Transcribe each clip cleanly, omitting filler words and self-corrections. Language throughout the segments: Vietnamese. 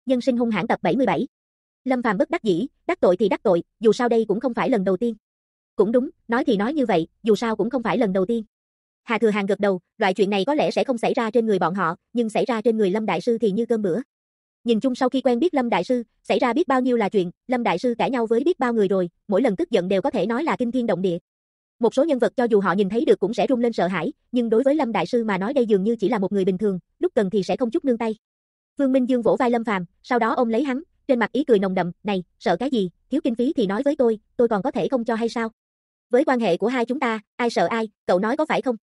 Nhân sinh hung hãn tập 77. Lâm Phàm bất đắc dĩ, đắc tội thì đắc tội, dù sao đây cũng không phải lần đầu tiên. Cũng đúng, nói thì nói như vậy, dù sao cũng không phải lần đầu tiên. Hà Thừa Hàng gật đầu, loại chuyện này có lẽ sẽ không xảy ra trên người bọn họ, nhưng xảy ra trên người Lâm Đại Sư thì như cơm bữa. Nhìn chung sau khi quen biết Lâm Đại Sư, xảy ra biết bao nhiêu là chuyện, Lâm Đại Sư cãi nhau với biết bao người rồi, mỗi lần tức giận đều có thể nói là kinh thiên động địa. Một số nhân vật cho dù họ nhìn thấy được cũng sẽ run lên sợ hãi, nhưng đối với Lâm Đại Sư mà nói đây dường như chỉ là một người bình thường, lúc cần thì sẽ không chút nương tay. Vương Minh Dương vỗ vai Lâm Phàm, sau đó ôm lấy hắn, trên mặt ý cười nồng đậm, "Này, sợ cái gì, thiếu kinh phí thì nói với tôi còn có thể không cho hay sao? Với quan hệ của hai chúng ta, ai sợ ai, cậu nói có phải không?"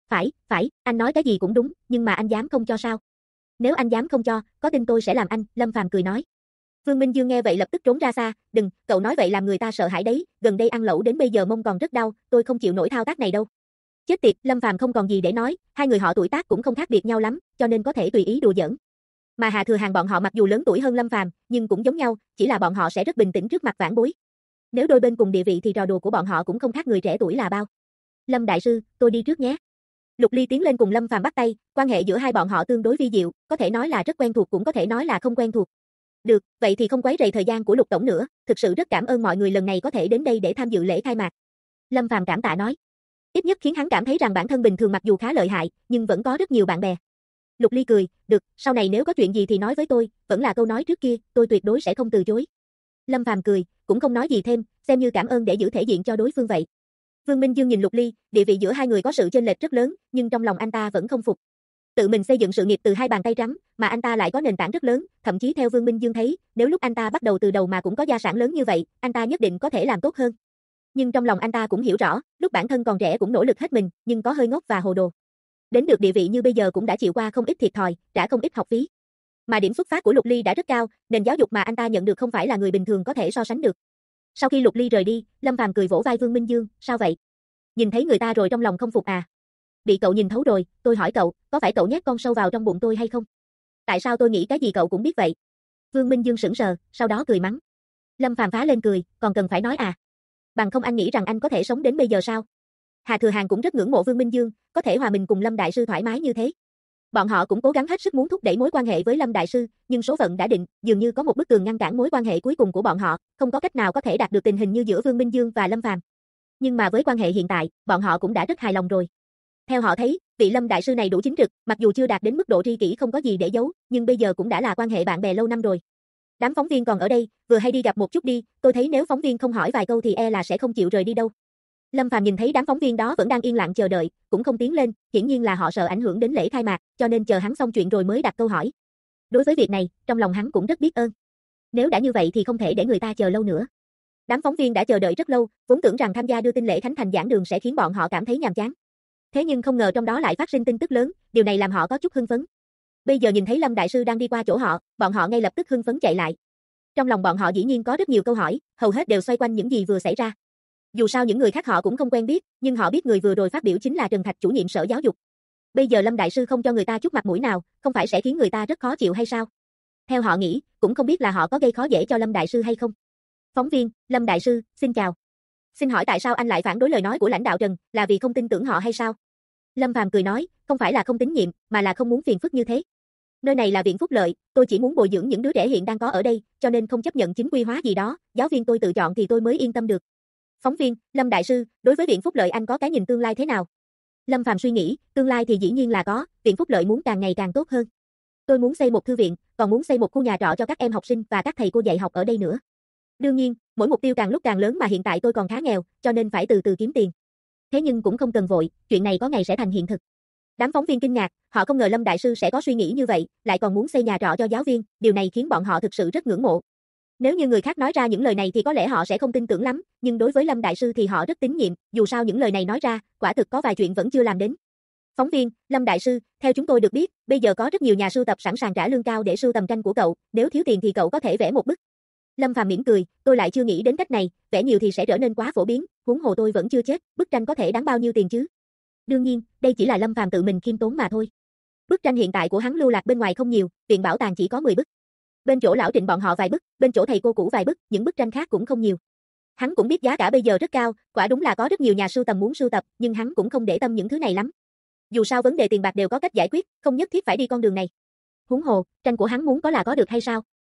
Phải, anh nói cái gì cũng đúng, nhưng mà anh dám không cho sao? Nếu anh dám không cho, có tin tôi sẽ làm anh, Lâm Phàm cười nói. Vương Minh Dương nghe vậy lập tức trốn ra xa, "Đừng, cậu nói vậy làm người ta sợ hãi đấy, gần đây ăn lẩu đến bây giờ mông còn rất đau, tôi không chịu nổi thao tác này đâu." Chết tiệt, Lâm Phàm không còn gì để nói, hai người họ tuổi tác cũng không khác biệt nhau lắm, cho nên có thể tùy ý đùa giỡn. Mà Hà Thừa Hàng bọn họ mặc dù lớn tuổi hơn Lâm Phàm, nhưng cũng giống nhau, chỉ là bọn họ sẽ rất bình tĩnh trước mặt vãn bối. Nếu đôi bên cùng địa vị thì trò đùa của bọn họ cũng không khác người trẻ tuổi là bao. "Lâm Đại Sư, tôi đi trước nhé." Lục Ly tiến lên cùng Lâm Phàm bắt tay, quan hệ giữa hai bọn họ tương đối vi diệu, có thể nói là rất quen thuộc cũng có thể nói là không quen thuộc. "Được, vậy thì không quấy rầy thời gian của Lục tổng nữa, thực sự rất cảm ơn mọi người lần này có thể đến đây để tham dự lễ khai mạc." Lâm Phàm cảm tạ nói. Ít nhất khiến hắn cảm thấy rằng bản thân bình thường mặc dù khá lợi hại, nhưng vẫn có rất nhiều bạn bè. Lục Ly cười, "Được, sau này nếu có chuyện gì thì nói với tôi, vẫn là câu nói trước kia, tôi tuyệt đối sẽ không từ chối." Lâm Phàm cười, cũng không nói gì thêm, xem như cảm ơn để giữ thể diện cho đối phương vậy. Vương Minh Dương nhìn Lục Ly, địa vị giữa hai người có sự chênh lệch rất lớn, nhưng trong lòng anh ta vẫn không phục. Tự mình xây dựng sự nghiệp từ hai bàn tay trắng, mà anh ta lại có nền tảng rất lớn, thậm chí theo Vương Minh Dương thấy, nếu lúc anh ta bắt đầu từ đầu mà cũng có gia sản lớn như vậy, anh ta nhất định có thể làm tốt hơn. Nhưng trong lòng anh ta cũng hiểu rõ, lúc bản thân còn trẻ cũng nỗ lực hết mình, nhưng có hơi ngốc và hồ đồ. Đến được địa vị như bây giờ cũng đã chịu qua không ít thiệt thòi, trả không ít học phí. Mà điểm xuất phát của Lục Ly đã rất cao, nền giáo dục mà anh ta nhận được không phải là người bình thường có thể so sánh được. Sau khi Lục Ly rời đi, Lâm Phàm cười vỗ vai Vương Minh Dương, "Sao vậy? Nhìn thấy người ta rồi trong lòng không phục à? Bị cậu nhìn thấu rồi, tôi hỏi cậu, có phải cậu nhét con sâu vào trong bụng tôi hay không? Tại sao tôi nghĩ cái gì cậu cũng biết vậy?" Vương Minh Dương sững sờ, sau đó cười mắng. Lâm Phàm phá lên cười, "Còn cần phải nói à? Bằng không anh nghĩ rằng anh có thể sống đến bây giờ sao?" Hà Thừa Hàng cũng rất ngưỡng mộ Vương Minh Dương, có thể hòa mình cùng Lâm Đại Sư thoải mái như thế. Bọn họ cũng cố gắng hết sức muốn thúc đẩy mối quan hệ với Lâm Đại Sư, nhưng số phận đã định, dường như có một bức tường ngăn cản mối quan hệ cuối cùng của bọn họ, không có cách nào có thể đạt được tình hình như giữa Vương Minh Dương và Lâm Phàm. Nhưng mà với quan hệ hiện tại, bọn họ cũng đã rất hài lòng rồi. Theo họ thấy, vị Lâm Đại Sư này đủ chính trực, mặc dù chưa đạt đến mức độ tri kỷ không có gì để giấu, nhưng bây giờ cũng đã là quan hệ bạn bè lâu năm rồi. Đám phóng viên còn ở đây, vừa hay đi gặp một chút đi, tôi thấy nếu phóng viên không hỏi vài câu thì e là sẽ không chịu rời đi đâu. Lâm Phàm nhìn thấy đám phóng viên đó vẫn đang yên lặng chờ đợi, cũng không tiến lên, hiển nhiên là họ sợ ảnh hưởng đến lễ khai mạc, cho nên chờ hắn xong chuyện rồi mới đặt câu hỏi. Đối với việc này, trong lòng hắn cũng rất biết ơn. Nếu đã như vậy thì không thể để người ta chờ lâu nữa. Đám phóng viên đã chờ đợi rất lâu, vốn tưởng rằng tham gia đưa tin lễ khánh thành giảng đường sẽ khiến bọn họ cảm thấy nhàm chán. Thế nhưng không ngờ trong đó lại phát sinh tin tức lớn, điều này làm họ có chút hưng phấn. Bây giờ nhìn thấy Lâm Đại Sư đang đi qua chỗ họ, bọn họ ngay lập tức hưng phấn chạy lại. Trong lòng bọn họ dĩ nhiên có rất nhiều câu hỏi, hầu hết đều xoay quanh những gì vừa xảy ra. Dù sao những người khác họ cũng không quen biết, nhưng họ biết người vừa rồi phát biểu chính là Trần Thạch chủ nhiệm sở giáo dục. Bây giờ Lâm Đại Sư không cho người ta chút mặt mũi nào, không phải sẽ khiến người ta rất khó chịu hay sao? Theo họ nghĩ, cũng không biết là họ có gây khó dễ cho Lâm Đại Sư hay không. Phóng viên, Lâm Đại Sư, xin chào. Xin hỏi tại sao anh lại phản đối lời nói của lãnh đạo Trần, là vì không tin tưởng họ hay sao? Lâm Phàm cười nói, không phải là không tín nhiệm, mà là không muốn phiền phức như thế. Nơi này là viện phúc lợi, tôi chỉ muốn bồi dưỡng những đứa trẻ hiện đang có ở đây, cho nên không chấp nhận chính quy hóa gì đó, giáo viên tôi tự chọn thì tôi mới yên tâm được. Phóng viên, Lâm Đại Sư, đối với viện phúc lợi anh có cái nhìn tương lai thế nào? Lâm Phàm suy nghĩ, tương lai thì dĩ nhiên là có, viện phúc lợi muốn càng ngày càng tốt hơn. Tôi muốn xây một thư viện, còn muốn xây một khu nhà trọ cho các em học sinh và các thầy cô dạy học ở đây nữa. Đương nhiên, mỗi mục tiêu càng lúc càng lớn mà hiện tại tôi còn khá nghèo, cho nên phải từ từ kiếm tiền. Thế nhưng cũng không cần vội, chuyện này có ngày sẽ thành hiện thực. Đám phóng viên kinh ngạc, họ không ngờ Lâm Đại Sư sẽ có suy nghĩ như vậy, lại còn muốn xây nhà trọ cho giáo viên, điều này khiến bọn họ thực sự rất ngưỡng mộ. Nếu như người khác nói ra những lời này thì có lẽ họ sẽ không tin tưởng lắm, nhưng đối với Lâm Đại Sư thì họ rất tín nhiệm, dù sao những lời này nói ra, quả thực có vài chuyện vẫn chưa làm đến. Phóng viên, Lâm Đại Sư, theo chúng tôi được biết, bây giờ có rất nhiều nhà sưu tập sẵn sàng trả lương cao để sưu tầm tranh của cậu, nếu thiếu tiền thì cậu có thể vẽ một bức. Lâm Phàm mỉm cười, tôi lại chưa nghĩ đến cách này, vẽ nhiều thì sẽ trở nên quá phổ biến, huống hồ tôi vẫn chưa chết, bức tranh có thể đáng bao nhiêu tiền chứ? Đương nhiên, đây chỉ là Lâm Phàm tự mình khiêm tốn mà thôi. Bức tranh hiện tại của hắn lưu lạc bên ngoài không nhiều, viện bảo tàng chỉ có 10 bức. Bên chỗ lão Trịnh bọn họ vài bức, bên chỗ thầy cô cũ vài bức, những bức tranh khác cũng không nhiều. Hắn cũng biết giá cả bây giờ rất cao, quả đúng là có rất nhiều nhà sưu tầm muốn sưu tập, nhưng hắn cũng không để tâm những thứ này lắm. Dù sao vấn đề tiền bạc đều có cách giải quyết, không nhất thiết phải đi con đường này. Huống hồ, tranh của hắn muốn có là có được hay sao?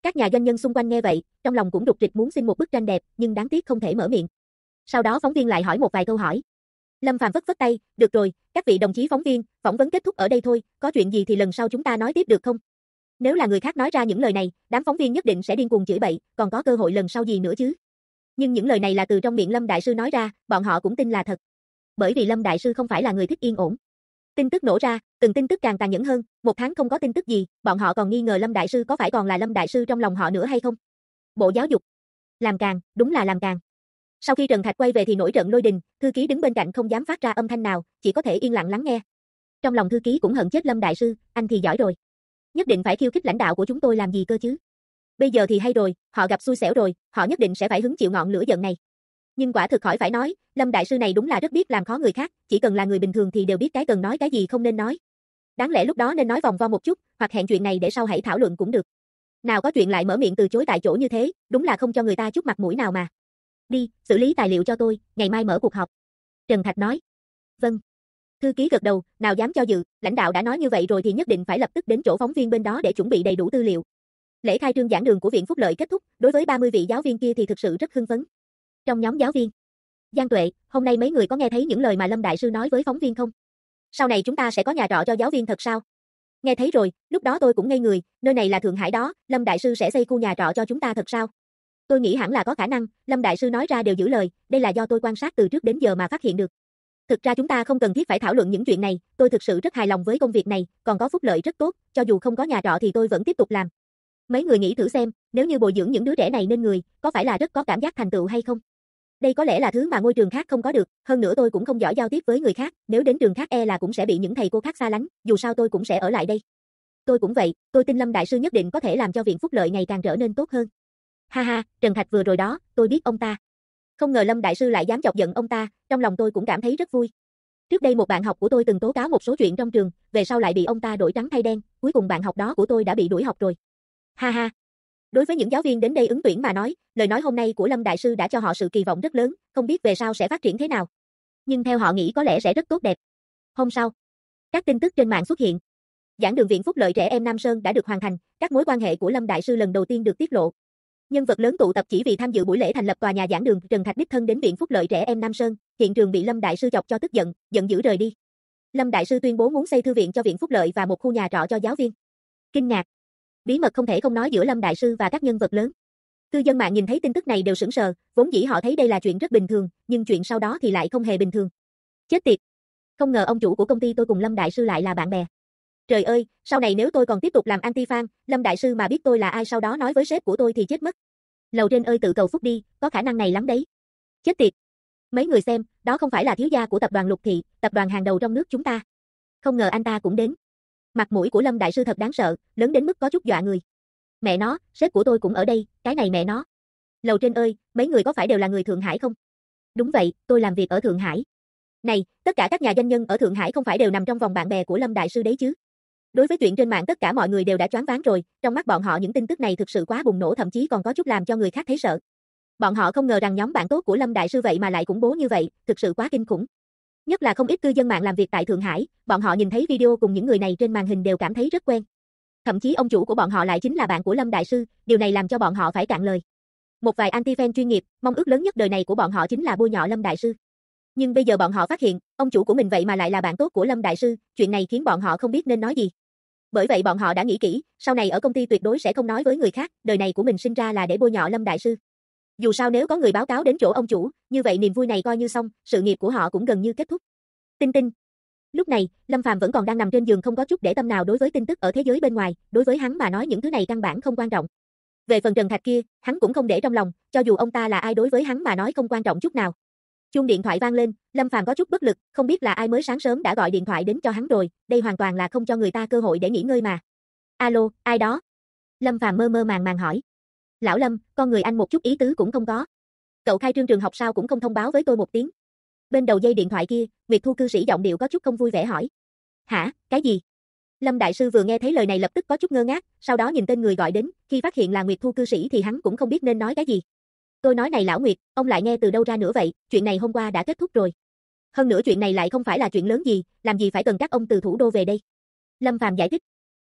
Các nhà doanh nhân xung quanh nghe vậy, trong lòng cũng rục rịch muốn xin một bức tranh đẹp, nhưng đáng tiếc không thể mở miệng. Sau đó phóng viên lại hỏi một vài câu hỏi. Lâm Phàm vất tay, được rồi, các vị đồng chí phóng viên, phỏng vấn kết thúc ở đây thôi, có chuyện gì thì lần sau chúng ta nói tiếp được không? Nếu là người khác nói ra những lời này, đám phóng viên nhất định sẽ điên cuồng chửi bậy, còn có cơ hội lần sau gì nữa chứ? Nhưng những lời này là từ trong miệng Lâm Đại Sư nói ra, bọn họ cũng tin là thật. Bởi vì Lâm Đại Sư không phải là người thích yên ổn. Tin tức nổ ra, từng tin tức càng tàn nhẫn hơn, một tháng không có tin tức gì, bọn họ còn nghi ngờ Lâm Đại Sư có phải còn là Lâm Đại Sư trong lòng họ nữa hay không? Bộ Giáo dục. Làm càng, đúng là làm càng. Sau khi Trần Thạch quay về thì nổi trận lôi đình, thư ký đứng bên cạnh không dám phát ra âm thanh nào, chỉ có thể yên lặng lắng nghe. Trong lòng thư ký cũng hận chết Lâm Đại Sư, anh thì giỏi rồi. Nhất định phải khiêu khích lãnh đạo của chúng tôi làm gì cơ chứ? Bây giờ thì hay rồi, họ gặp xui xẻo rồi, họ nhất định sẽ phải hứng chịu ngọn lửa giận này. Nhưng quả thực khỏi phải nói, Lâm Đại Sư này đúng là rất biết làm khó người khác, chỉ cần là người bình thường thì đều biết cái cần nói cái gì không nên nói. Đáng lẽ lúc đó nên nói vòng vo một chút, hoặc hẹn chuyện này để sau hãy thảo luận cũng được. Nào có chuyện lại mở miệng từ chối tại chỗ như thế, đúng là không cho người ta chút mặt mũi nào mà. Đi, xử lý tài liệu cho tôi, ngày mai mở cuộc họp. Trần Thạch nói. Vâng. Thư ký gật đầu, nào dám cho dự, lãnh đạo đã nói như vậy rồi thì nhất định phải lập tức đến chỗ phóng viên bên đó để chuẩn bị đầy đủ tư liệu. Lễ khai trương giảng đường của Viện Phúc Lợi kết thúc, đối với 30 vị giáo viên kia thì thực sự rất hưng phấn. Trong nhóm giáo viên, Giang Tuệ, hôm nay mấy người có nghe thấy những lời mà Lâm Đại Sư nói với phóng viên không? Sau này chúng ta sẽ có nhà trọ cho giáo viên thật sao? Nghe thấy rồi, lúc đó tôi cũng ngây người, nơi này là Thượng Hải đó, Lâm Đại Sư sẽ xây khu nhà trọ cho chúng ta thật sao? Tôi nghĩ hẳn là có khả năng, Lâm Đại Sư nói ra đều giữ lời, đây là do tôi quan sát từ trước đến giờ mà phát hiện được. Thực ra chúng ta không cần thiết phải thảo luận những chuyện này, tôi thực sự rất hài lòng với công việc này, còn có phúc lợi rất tốt, cho dù không có nhà trọ thì tôi vẫn tiếp tục làm. Mấy người nghĩ thử xem, nếu như bồi dưỡng những đứa trẻ này nên người, có phải là rất có cảm giác thành tựu hay không? Đây có lẽ là thứ mà ngôi trường khác không có được, hơn nữa tôi cũng không giỏi giao tiếp với người khác, nếu đến trường khác là cũng sẽ bị những thầy cô khác xa lánh, dù sao tôi cũng sẽ ở lại đây. Tôi cũng vậy, tôi tin Lâm Đại Sư nhất định có thể làm cho Viện Phúc Lợi ngày càng trở nên tốt hơn. Ha ha, Trần Thạch vừa rồi đó, tôi biết ông ta. Không ngờ Lâm Đại Sư lại dám chọc giận ông ta, trong lòng tôi cũng cảm thấy rất vui. Trước đây một bạn học của tôi từng tố cáo một số chuyện trong trường, về sau lại bị ông ta đổi trắng thay đen, cuối cùng bạn học đó của tôi đã bị đuổi học rồi. Ha ha. Đối với những giáo viên đến đây ứng tuyển mà nói, lời nói hôm nay của Lâm Đại Sư đã cho họ sự kỳ vọng rất lớn, không biết về sau sẽ phát triển thế nào. Nhưng theo họ nghĩ có lẽ sẽ rất tốt đẹp. Hôm sau, các tin tức trên mạng xuất hiện. Giảng đường Viện Phúc Lợi trẻ em Nam Sơn đã được hoàn thành, các mối quan hệ của Lâm Đại Sư lần đầu tiên được tiết lộ. Nhân vật lớn tụ tập chỉ vì tham dự buổi lễ thành lập tòa nhà giảng đường, Trần Thạch đích thân đến Viện Phúc Lợi trẻ em Nam Sơn, hiện trường bị Lâm Đại Sư chọc cho tức giận, giận dữ rời đi. Lâm Đại Sư tuyên bố muốn xây thư viện cho Viện Phúc Lợi và một khu nhà trọ cho giáo viên. Kinh ngạc. Bí mật không thể không nói giữa Lâm Đại Sư và các nhân vật lớn. Cư dân mạng nhìn thấy tin tức này đều sững sờ, vốn dĩ họ thấy đây là chuyện rất bình thường, nhưng chuyện sau đó thì lại không hề bình thường. Chết tiệt. Không ngờ ông chủ của công ty tôi cùng Lâm Đại Sư lại là bạn bè. Trời ơi, sau này nếu tôi còn tiếp tục làm anti-fan, Lâm Đại Sư mà biết tôi là ai sau đó nói với sếp của tôi thì chết mất. Lầu trên ơi tự cầu phúc đi, có khả năng này lắm đấy. Chết tiệt. Mấy người xem, đó không phải là thiếu gia của tập đoàn Lục Thị, tập đoàn hàng đầu trong nước chúng ta. Không ngờ anh ta cũng đến. Mặt mũi của Lâm Đại Sư thật đáng sợ, lớn đến mức có chút dọa người. Mẹ nó, sếp của tôi cũng ở đây, cái này mẹ nó. Lầu trên ơi, mấy người có phải đều là người Thượng Hải không? Đúng vậy, tôi làm việc ở Thượng Hải. Này, tất cả các nhà doanh nhân ở Thượng Hải không phải đều nằm trong vòng bạn bè của Lâm Đại Sư đấy chứ? Đối với chuyện trên mạng tất cả mọi người đều đã choáng váng rồi, trong mắt bọn họ những tin tức này thực sự quá bùng nổ, thậm chí còn có chút làm cho người khác thấy sợ. Bọn họ không ngờ rằng nhóm bạn tốt của Lâm Đại Sư vậy mà lại khủng bố như vậy, thực sự quá kinh khủng. Nhất là không ít cư dân mạng làm việc tại Thượng Hải, bọn họ nhìn thấy video cùng những người này trên màn hình đều cảm thấy rất quen. Thậm chí ông chủ của bọn họ lại chính là bạn của Lâm Đại Sư, điều này làm cho bọn họ phải cạn lời. Một vài anti-fan chuyên nghiệp, mong ước lớn nhất đời này của bọn họ chính là bôi nhọ Lâm Đại Sư. Nhưng bây giờ bọn họ phát hiện, ông chủ của mình vậy mà lại là bạn tốt của Lâm Đại Sư, chuyện này khiến bọn họ không biết nên nói gì. Bởi vậy bọn họ đã nghĩ kỹ, sau này ở công ty tuyệt đối sẽ không nói với người khác, đời này của mình sinh ra là để bôi nhọ Lâm Đại Sư. Dù sao nếu có người báo cáo đến chỗ ông chủ, như vậy niềm vui này coi như xong, sự nghiệp của họ cũng gần như kết thúc. Tinh tinh. Lúc này, Lâm Phàm vẫn còn đang nằm trên giường không có chút để tâm nào đối với tin tức ở thế giới bên ngoài, đối với hắn mà nói những thứ này căn bản không quan trọng. Về phần Trần Thạch kia, hắn cũng không để trong lòng, cho dù ông ta là ai đối với hắn mà nói không quan trọng chút nào. Chuông điện thoại vang lên, Lâm Phàm có chút bất lực, không biết là ai mới sáng sớm đã gọi điện thoại đến cho hắn rồi, đây hoàn toàn là không cho người ta cơ hội để nghỉ ngơi mà. Alo, ai đó? Lâm Phàm mơ mơ màng màng hỏi. Lão Lâm, con người anh một chút ý tứ cũng không có. Cậu khai trương trường học sao cũng không thông báo với tôi một tiếng. Bên đầu dây điện thoại kia, Nguyệt Thu cư sĩ giọng điệu có chút không vui vẻ hỏi. Hả, cái gì? Lâm Đại Sư vừa nghe thấy lời này lập tức có chút ngơ ngác, sau đó nhìn tên người gọi đến, khi phát hiện là Nguyệt Thu cư sĩ thì hắn cũng không biết nên nói cái gì. Tôi nói này lão Nguyệt, ông lại nghe từ đâu ra nữa vậy, chuyện này hôm qua đã kết thúc rồi. Hơn nữa chuyện này lại không phải là chuyện lớn gì, làm gì phải cần các ông từ thủ đô về đây. Lâm Phàm giải thích.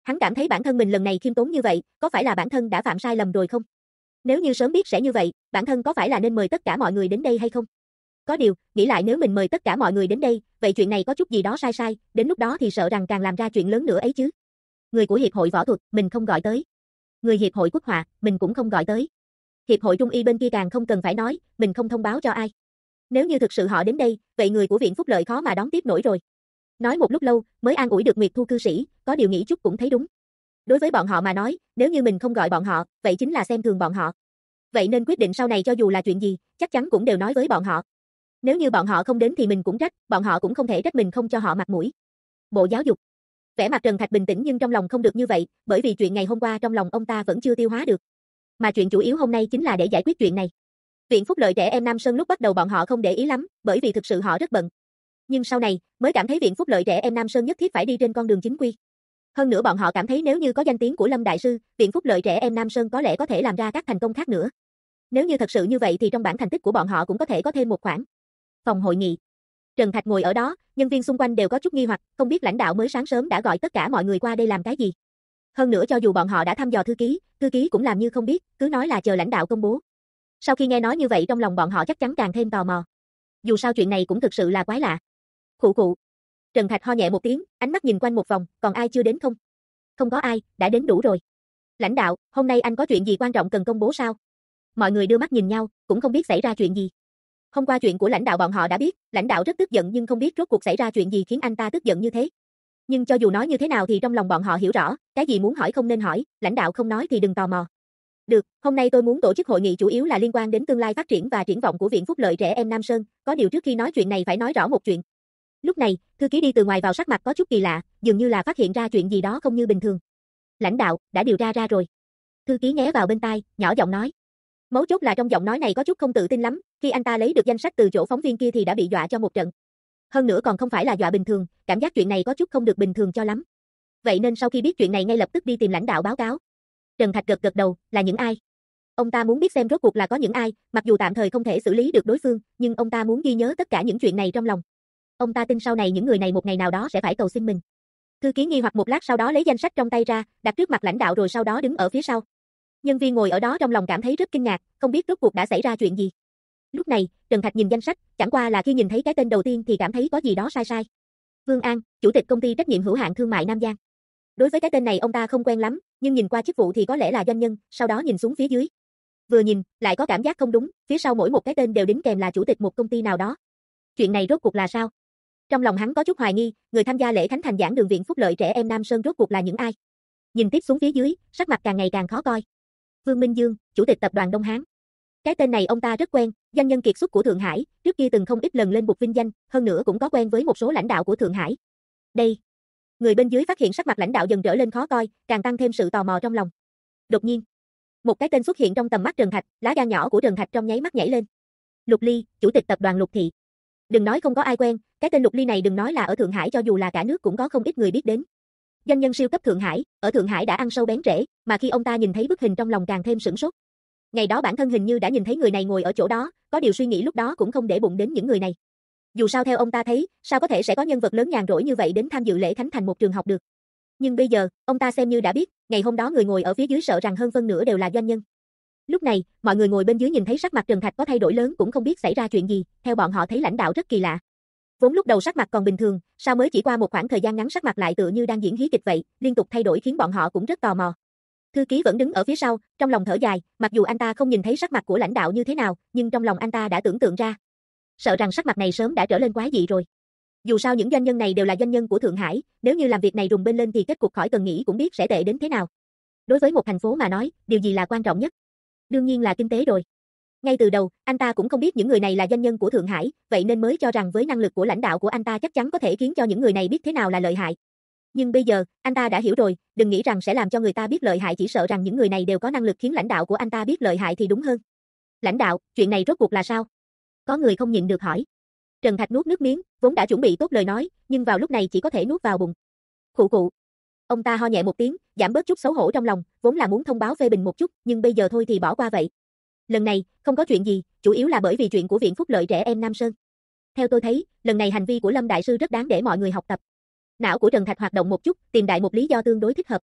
Hắn cảm thấy bản thân mình lần này khiêm tốn như vậy, có phải là bản thân đã phạm sai lầm rồi không? Nếu như sớm biết sẽ như vậy, bản thân có phải là nên mời tất cả mọi người đến đây hay không? Có điều, nghĩ lại nếu mình mời tất cả mọi người đến đây, vậy chuyện này có chút gì đó sai sai, đến lúc đó thì sợ rằng càng làm ra chuyện lớn nữa ấy chứ. Người của hiệp hội võ thuật, mình không gọi tới. Người hiệp hội quốc họa, mình cũng không gọi tới. Hiệp hội trung y bên kia càng không cần phải nói, mình không thông báo cho ai. Nếu như thực sự họ đến đây, vậy người của viện phúc lợi khó mà đón tiếp nổi rồi. Nói một lúc lâu, mới an ủi được Nguyệt Thu cư sĩ, có điều nghĩ chút cũng thấy đúng. Đối với bọn họ mà nói, nếu như mình không gọi bọn họ, vậy chính là xem thường bọn họ. Vậy nên quyết định sau này cho dù là chuyện gì, chắc chắn cũng đều nói với bọn họ. Nếu như bọn họ không đến thì mình cũng trách, bọn họ cũng không thể trách mình không cho họ mặt mũi. Bộ Giáo dục. Vẻ mặt Trần Thạch bình tĩnh nhưng trong lòng không được như vậy, bởi vì chuyện ngày hôm qua trong lòng ông ta vẫn chưa tiêu hóa được. Mà chuyện chủ yếu hôm nay chính là để giải quyết chuyện này. Viện phúc lợi trẻ em Nam Sơn lúc bắt đầu bọn họ không để ý lắm, bởi vì thực sự họ rất bận. Nhưng sau này, mới cảm thấy viện phúc lợi trẻ em Nam Sơn nhất thiết phải đi trên con đường chính quy. Hơn nữa bọn họ cảm thấy nếu như có danh tiếng của Lâm Đại Sư, viện phúc lợi trẻ em Nam Sơn có lẽ có thể làm ra các thành công khác nữa. Nếu như thật sự như vậy thì trong bảng thành tích của bọn họ cũng có thể có thêm một khoản. Phòng hội nghị. Trần Thạch ngồi ở đó, nhân viên xung quanh đều có chút nghi hoặc, không biết lãnh đạo mới sáng sớm đã gọi tất cả mọi người qua đây làm cái gì. Hơn nữa cho dù bọn họ đã thăm dò thư ký cũng làm như không biết, cứ nói là chờ lãnh đạo công bố. Sau khi nghe nói như vậy trong lòng bọn họ chắc chắn càng thêm tò mò. Dù sao chuyện này cũng thực sự là quái lạ. Khụ khụ. Trần Thạch ho nhẹ một tiếng, ánh mắt nhìn quanh một vòng, còn ai chưa đến không? Không có ai, đã đến đủ rồi. Lãnh đạo, hôm nay anh có chuyện gì quan trọng cần công bố sao? Mọi người đưa mắt nhìn nhau, cũng không biết xảy ra chuyện gì. Hôm qua chuyện của lãnh đạo bọn họ đã biết, lãnh đạo rất tức giận nhưng không biết rốt cuộc xảy ra chuyện gì khiến anh ta tức giận như thế. Nhưng cho dù nói như thế nào thì trong lòng bọn họ hiểu rõ, cái gì muốn hỏi không nên hỏi, lãnh đạo không nói thì đừng tò mò. Được, hôm nay tôi muốn tổ chức hội nghị chủ yếu là liên quan đến tương lai phát triển và triển vọng của Viện Phúc lợi trẻ em Nam Sơn, có điều trước khi nói chuyện này phải nói rõ một chuyện. Lúc này, thư ký đi từ ngoài vào sắc mặt có chút kỳ lạ, dường như là phát hiện ra chuyện gì đó không như bình thường. Lãnh đạo, đã điều tra ra rồi. Thư ký nghé vào bên tai, nhỏ giọng nói. Mấu chốt là trong giọng nói này có chút không tự tin lắm, khi anh ta lấy được danh sách từ chỗ phóng viên kia thì đã bị dọa cho một trận. Hơn nữa còn không phải là dọa bình thường, cảm giác chuyện này có chút không được bình thường cho lắm. Vậy nên sau khi biết chuyện này ngay lập tức đi tìm lãnh đạo báo cáo. Trần Thạch gật đầu, là những ai? Ông ta muốn biết xem rốt cuộc là có những ai, mặc dù tạm thời không thể xử lý được đối phương, nhưng ông ta muốn ghi nhớ tất cả những chuyện này trong lòng. Ông ta tin sau này những người này một ngày nào đó sẽ phải cầu xin mình. Thư ký nghi hoặc một lát sau đó lấy danh sách trong tay ra, đặt trước mặt lãnh đạo rồi sau đó đứng ở phía sau. Nhân viên ngồi ở đó trong lòng cảm thấy rất kinh ngạc, không biết rốt cuộc đã xảy ra chuyện gì. Lúc này, Trần Thạch nhìn danh sách, chẳng qua là khi nhìn thấy cái tên đầu tiên thì cảm thấy có gì đó sai sai. Vương An, chủ tịch công ty trách nhiệm hữu hạn thương mại Nam Giang. Đối với cái tên này ông ta không quen lắm, nhưng nhìn qua chức vụ thì có lẽ là doanh nhân, sau đó nhìn xuống phía dưới. Vừa nhìn, lại có cảm giác không đúng, phía sau mỗi một cái tên đều đính kèm là chủ tịch một công ty nào đó. Chuyện này rốt cuộc là sao? Trong lòng hắn có chút hoài nghi, người tham gia lễ khánh thành giảng đường Viện Phúc lợi trẻ em Nam Sơn rốt cuộc là những ai? Nhìn tiếp xuống phía dưới, sắc mặt càng ngày càng khó coi. Vương Minh Dương, chủ tịch tập đoàn Đông Hán. Cái tên này ông ta rất quen, doanh nhân kiệt xuất của Thượng Hải, trước kia từng không ít lần lên bục vinh danh, hơn nữa cũng có quen với một số lãnh đạo của Thượng Hải. Đây, người bên dưới phát hiện sắc mặt lãnh đạo dần trở lên khó coi, càng tăng thêm sự tò mò trong lòng. Đột nhiên, một cái tên xuất hiện trong tầm mắt Trần Thạch, lá gan nhỏ của Trần Thạch trong nháy mắt nhảy lên. Lục Ly, chủ tịch tập đoàn Lục Thị. Đừng nói không có ai quen, cái tên Lục Ly này đừng nói là ở Thượng Hải cho dù là cả nước cũng có không ít người biết đến. Doanh nhân siêu cấp Thượng Hải, ở Thượng Hải đã ăn sâu bén rễ, mà khi ông ta nhìn thấy bức hình trong lòng càng thêm sửng sốt. Ngày đó bản thân hình như đã nhìn thấy người này ngồi ở chỗ đó, có điều suy nghĩ lúc đó cũng không để bụng đến những người này. Dù sao theo ông ta thấy, sao có thể sẽ có nhân vật lớn nhàn rỗi như vậy đến tham dự lễ khánh thành một trường học được. Nhưng bây giờ, ông ta xem như đã biết, ngày hôm đó người ngồi ở phía dưới sợ rằng hơn phân nửa đều là doanh nhân. Lúc này, mọi người ngồi bên dưới nhìn thấy sắc mặt Trần Thạch có thay đổi lớn cũng không biết xảy ra chuyện gì, theo bọn họ thấy lãnh đạo rất kỳ lạ. Vốn lúc đầu sắc mặt còn bình thường, sao mới chỉ qua một khoảng thời gian ngắn sắc mặt lại tựa như đang diễn hí kịch vậy, liên tục thay đổi khiến bọn họ cũng rất tò mò. Thư ký vẫn đứng ở phía sau, trong lòng thở dài, mặc dù anh ta không nhìn thấy sắc mặt của lãnh đạo như thế nào, nhưng trong lòng anh ta đã tưởng tượng ra. Sợ rằng sắc mặt này sớm đã trở lên quái dị rồi. Dù sao những doanh nhân này đều là doanh nhân của Thượng Hải, nếu như làm việc này rùng bên lên thì kết cục khỏi cần nghĩ cũng biết sẽ tệ đến thế nào. Đối với một thành phố mà nói, điều gì là quan trọng nhất? Đương nhiên là kinh tế rồi. Ngay từ đầu, anh ta cũng không biết những người này là doanh nhân của Thượng Hải, vậy nên mới cho rằng với năng lực của lãnh đạo của anh ta chắc chắn có thể khiến cho những người này biết thế nào là lợi hại. Nhưng bây giờ, anh ta đã hiểu rồi, đừng nghĩ rằng sẽ làm cho người ta biết lợi hại, chỉ sợ rằng những người này đều có năng lực khiến lãnh đạo của anh ta biết lợi hại thì đúng hơn. Lãnh đạo, chuyện này rốt cuộc là sao? Có người không nhịn được hỏi. Trần Thạch nuốt nước miếng, vốn đã chuẩn bị tốt lời nói, nhưng vào lúc này chỉ có thể nuốt vào bụng. Khụ khụ. Ông ta ho nhẹ một tiếng, giảm bớt chút xấu hổ trong lòng, vốn là muốn thông báo phê bình một chút, nhưng bây giờ thôi thì bỏ qua vậy. Lần này, không có chuyện gì, chủ yếu là bởi vì chuyện của Viện Phúc lợi trẻ em Nam Sơn. Theo tôi thấy, lần này hành vi của Lâm Đại Sư rất đáng để mọi người học tập. Não của Trần Thạch hoạt động một chút, tìm đại một lý do tương đối thích hợp.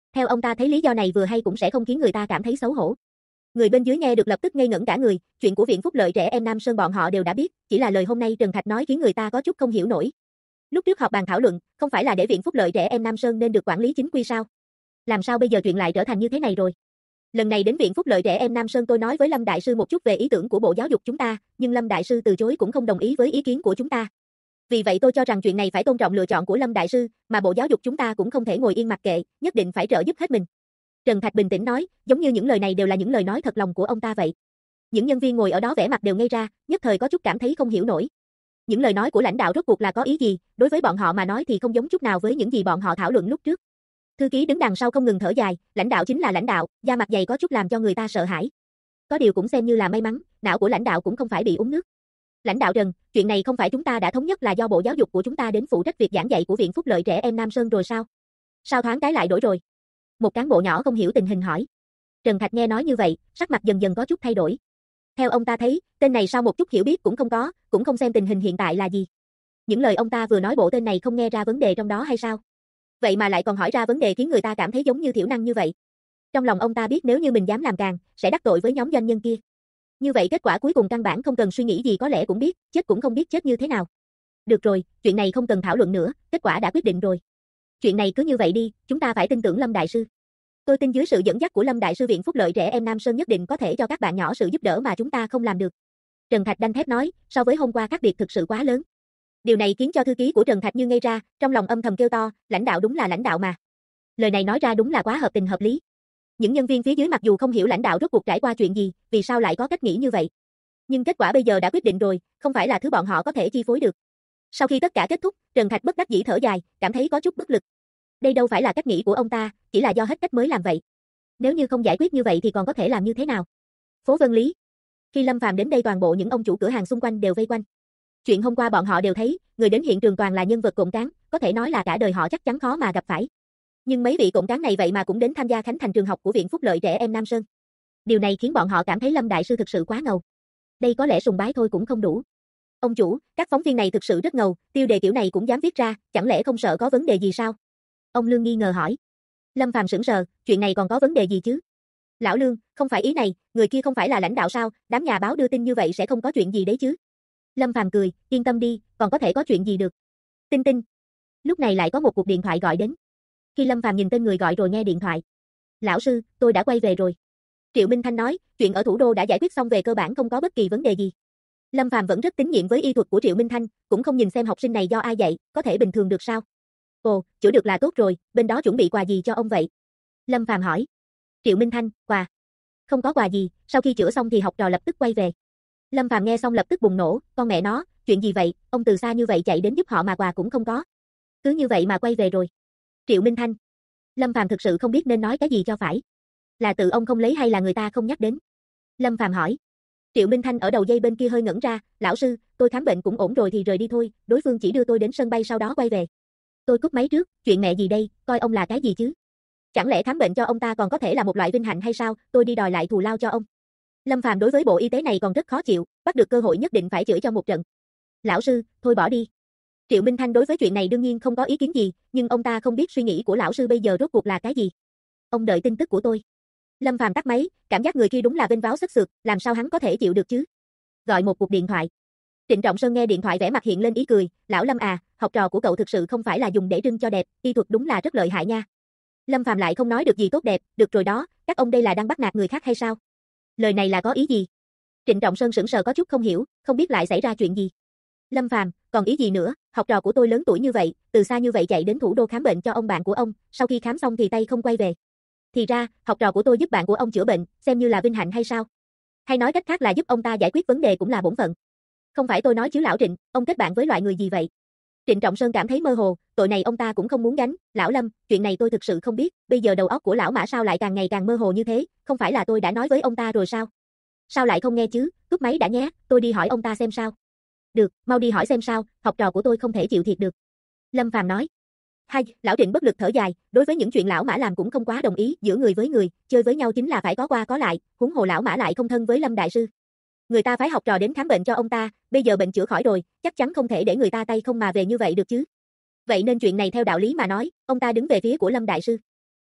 Theo ông ta thấy lý do này vừa hay cũng sẽ không khiến người ta cảm thấy xấu hổ. Người bên dưới nghe được lập tức ngây ngẩn cả người, chuyện của Viện Phúc Lợi Trẻ Em Nam Sơn bọn họ đều đã biết, chỉ là lời hôm nay Trần Thạch nói khiến người ta có chút không hiểu nổi. Lúc trước họp bàn thảo luận, không phải là để Viện Phúc Lợi Trẻ Em Nam Sơn nên được quản lý chính quy sao? Làm sao bây giờ chuyện lại trở thành như thế này rồi? Lần này đến Viện Phúc Lợi Trẻ Em Nam Sơn tôi nói với Lâm Đại Sư một chút về ý tưởng của Bộ Giáo dục chúng ta, nhưng Lâm Đại Sư từ chối cũng không đồng ý với ý kiến của chúng ta. Vì vậy tôi cho rằng chuyện này phải tôn trọng lựa chọn của Lâm Đại Sư, mà Bộ Giáo dục chúng ta cũng không thể ngồi yên mặc kệ, nhất định phải trợ giúp hết mình. Trần Thạch bình tĩnh nói, giống như những lời này đều là những lời nói thật lòng của ông ta vậy. Những nhân viên ngồi ở đó vẻ mặt đều ngây ra, nhất thời có chút cảm thấy không hiểu nổi. Những lời nói của lãnh đạo rốt cuộc là có ý gì, đối với bọn họ mà nói thì không giống chút nào với những gì bọn họ thảo luận lúc trước. Thư ký đứng đằng sau không ngừng thở dài, lãnh đạo chính là lãnh đạo, da mặt dày có chút làm cho người ta sợ hãi. Có điều cũng xem như là may mắn, não của lãnh đạo cũng không phải bị uống nước. Lãnh đạo Trần, chuyện này không phải chúng ta đã thống nhất là do Bộ Giáo dục của chúng ta đến phụ trách việc giảng dạy của Viện Phúc Lợi Trẻ Em Nam Sơn rồi sao? Sao thoáng cái lại đổi rồi? Một cán bộ nhỏ không hiểu tình hình hỏi. Trần Thạch nghe nói như vậy, sắc mặt dần dần có chút thay đổi. Theo ông ta thấy, tên này sao một chút hiểu biết cũng không có, cũng không xem tình hình hiện tại là gì. Những lời ông ta vừa nói bộ tên này không nghe ra vấn đề trong đó hay sao? Vậy mà lại còn hỏi ra vấn đề khiến người ta cảm thấy giống như thiểu năng như vậy. Trong lòng ông ta biết nếu như mình dám làm càng, sẽ đắc tội với nhóm doanh nhân kia. Như vậy kết quả cuối cùng căn bản không cần suy nghĩ gì có lẽ cũng biết, chết cũng không biết chết như thế nào. Được rồi, chuyện này không cần thảo luận nữa, kết quả đã quyết định rồi. Chuyện này cứ như vậy đi, chúng ta phải tin tưởng Lâm Đại Sư. Tôi tin dưới sự dẫn dắt của Lâm Đại Sư Viện Phúc Lợi Trẻ Em Nam Sơn nhất định có thể cho các bạn nhỏ sự giúp đỡ mà chúng ta không làm được. Trần Thạch đanh thép nói, so với hôm qua khác biệt thực sự quá lớn. Điều này khiến cho thư ký của Trần Thạch như ngây ra, trong lòng âm thầm kêu to, lãnh đạo đúng là lãnh đạo mà. Lời này nói ra đúng là quá hợp tình hợp lý. Những nhân viên phía dưới mặc dù không hiểu lãnh đạo rốt cuộc trải qua chuyện gì, vì sao lại có cách nghĩ như vậy. Nhưng kết quả bây giờ đã quyết định rồi, không phải là thứ bọn họ có thể chi phối được. Sau khi tất cả kết thúc, Trần Thạch bất đắc dĩ thở dài, cảm thấy có chút bất lực. Đây đâu phải là cách nghĩ của ông ta, chỉ là do hết cách mới làm vậy. Nếu như không giải quyết như vậy thì còn có thể làm như thế nào? Phố Vân Lý. Khi Lâm Phàm đến đây toàn bộ những ông chủ cửa hàng xung quanh đều vây quanh. Chuyện hôm qua bọn họ đều thấy, người đến hiện trường toàn là nhân vật cộng cán, có thể nói là cả đời họ chắc chắn khó mà gặp phải. Nhưng mấy vị cộng cán này vậy mà cũng đến tham gia khánh thành trường học của Viện Phúc Lợi Trẻ Em Nam Sơn. Điều này khiến bọn họ cảm thấy Lâm Đại Sư thực sự quá ngầu. Đây có lẽ sùng bái thôi cũng không đủ. Ông chủ, các phóng viên này thực sự rất ngầu, tiêu đề kiểu này cũng dám viết ra, chẳng lẽ không sợ có vấn đề gì sao? Ông Lương nghi ngờ hỏi. Lâm Phàm sững sờ, chuyện này còn có vấn đề gì chứ? Lão Lương, không phải ý này, người kia không phải là lãnh đạo sao, đám nhà báo đưa tin như vậy sẽ không có chuyện gì đấy chứ? Lâm Phàm cười, yên tâm đi, còn có thể có chuyện gì được. Tinh Tinh. Lúc này lại có một cuộc điện thoại gọi đến. Khi Lâm Phàm nhìn tên người gọi rồi nghe điện thoại. Lão sư, tôi đã quay về rồi. Triệu Minh Thanh nói, chuyện ở thủ đô đã giải quyết xong về cơ bản không có bất kỳ vấn đề gì. Lâm Phàm vẫn rất tín nhiệm với y thuật của Triệu Minh Thanh, cũng không nhìn xem học sinh này do ai dạy, có thể bình thường được sao? Ồ, chữa được là tốt rồi, bên đó chuẩn bị quà gì cho ông vậy? Lâm Phàm hỏi. Triệu Minh Thanh, quà. Không có quà gì, sau khi chữa xong thì học trò lập tức quay về. Lâm Phàm nghe xong lập tức bùng nổ, con mẹ nó, chuyện gì vậy, ông từ xa như vậy chạy đến giúp họ mà quà cũng không có. Cứ như vậy mà quay về rồi. Triệu Minh Thanh. Lâm Phàm thực sự không biết nên nói cái gì cho phải. Là tự ông không lấy hay là người ta không nhắc đến? Lâm Phàm hỏi. Triệu Minh Thanh ở đầu dây bên kia hơi ngẩn ra, lão sư, tôi khám bệnh cũng ổn rồi thì rời đi thôi, đối phương chỉ đưa tôi đến sân bay sau đó quay về. Tôi cúp máy trước, chuyện mẹ gì đây, coi ông là cái gì chứ? Chẳng lẽ khám bệnh cho ông ta còn có thể là một loại vinh hạnh hay sao, tôi đi đòi lại thù lao cho ông. Lâm Phàm đối với bộ y tế này còn rất khó chịu, bắt được cơ hội nhất định phải chửi cho một trận. Lão sư, thôi bỏ đi. Triệu Minh Thanh đối với chuyện này đương nhiên không có ý kiến gì, nhưng ông ta không biết suy nghĩ của lão sư bây giờ rốt cuộc là cái gì. Ông đợi tin tức của tôi. Lâm Phàm tắt máy, cảm giác người kia đúng là vênh váo sất sượt, làm sao hắn có thể chịu được chứ? Gọi một cuộc điện thoại. Trịnh Trọng Sơn nghe điện thoại vẻ mặt hiện lên ý cười, lão Lâm à, học trò của cậu thực sự không phải là dùng để trưng cho đẹp, y thuật đúng là rất lợi hại nha. Lâm Phàm lại không nói được gì tốt đẹp, được rồi đó, các ông đây là đang bắt nạt người khác hay sao? Lời này là có ý gì? Trịnh Trọng Sơn sững sờ có chút không hiểu, không biết lại xảy ra chuyện gì. Lâm Phàm, còn ý gì nữa, học trò của tôi lớn tuổi như vậy, từ xa như vậy chạy đến thủ đô khám bệnh cho ông bạn của ông, sau khi khám xong thì tay không quay về. Thì ra, học trò của tôi giúp bạn của ông chữa bệnh, xem như là vinh hạnh hay sao? Hay nói cách khác là giúp ông ta giải quyết vấn đề cũng là bổn phận. Không phải tôi nói chứ lão Trịnh, ông kết bạn với loại người gì vậy? Trịnh Trọng Sơn cảm thấy mơ hồ, tội này ông ta cũng không muốn gánh, lão Lâm, chuyện này tôi thực sự không biết, bây giờ đầu óc của lão Mã sao lại càng ngày càng mơ hồ như thế, không phải là tôi đã nói với ông ta rồi sao? Sao lại không nghe chứ, cúp máy đã nhé, tôi đi hỏi ông ta xem sao. Được, mau đi hỏi xem sao, học trò của tôi không thể chịu thiệt được. Lâm Phàm nói. Hay, lão Trịnh bất lực thở dài, đối với những chuyện lão Mã làm cũng không quá đồng ý, giữa người với người, chơi với nhau chính là phải có qua có lại, huống hồ lão Mã lại không thân với Lâm Đại Sư. Người ta phái học trò đến khám bệnh cho ông ta, bây giờ bệnh chữa khỏi rồi, chắc chắn không thể để người ta tay không mà về như vậy được chứ. Vậy nên chuyện này theo đạo lý mà nói, ông ta đứng về phía của Lâm Đại Sư.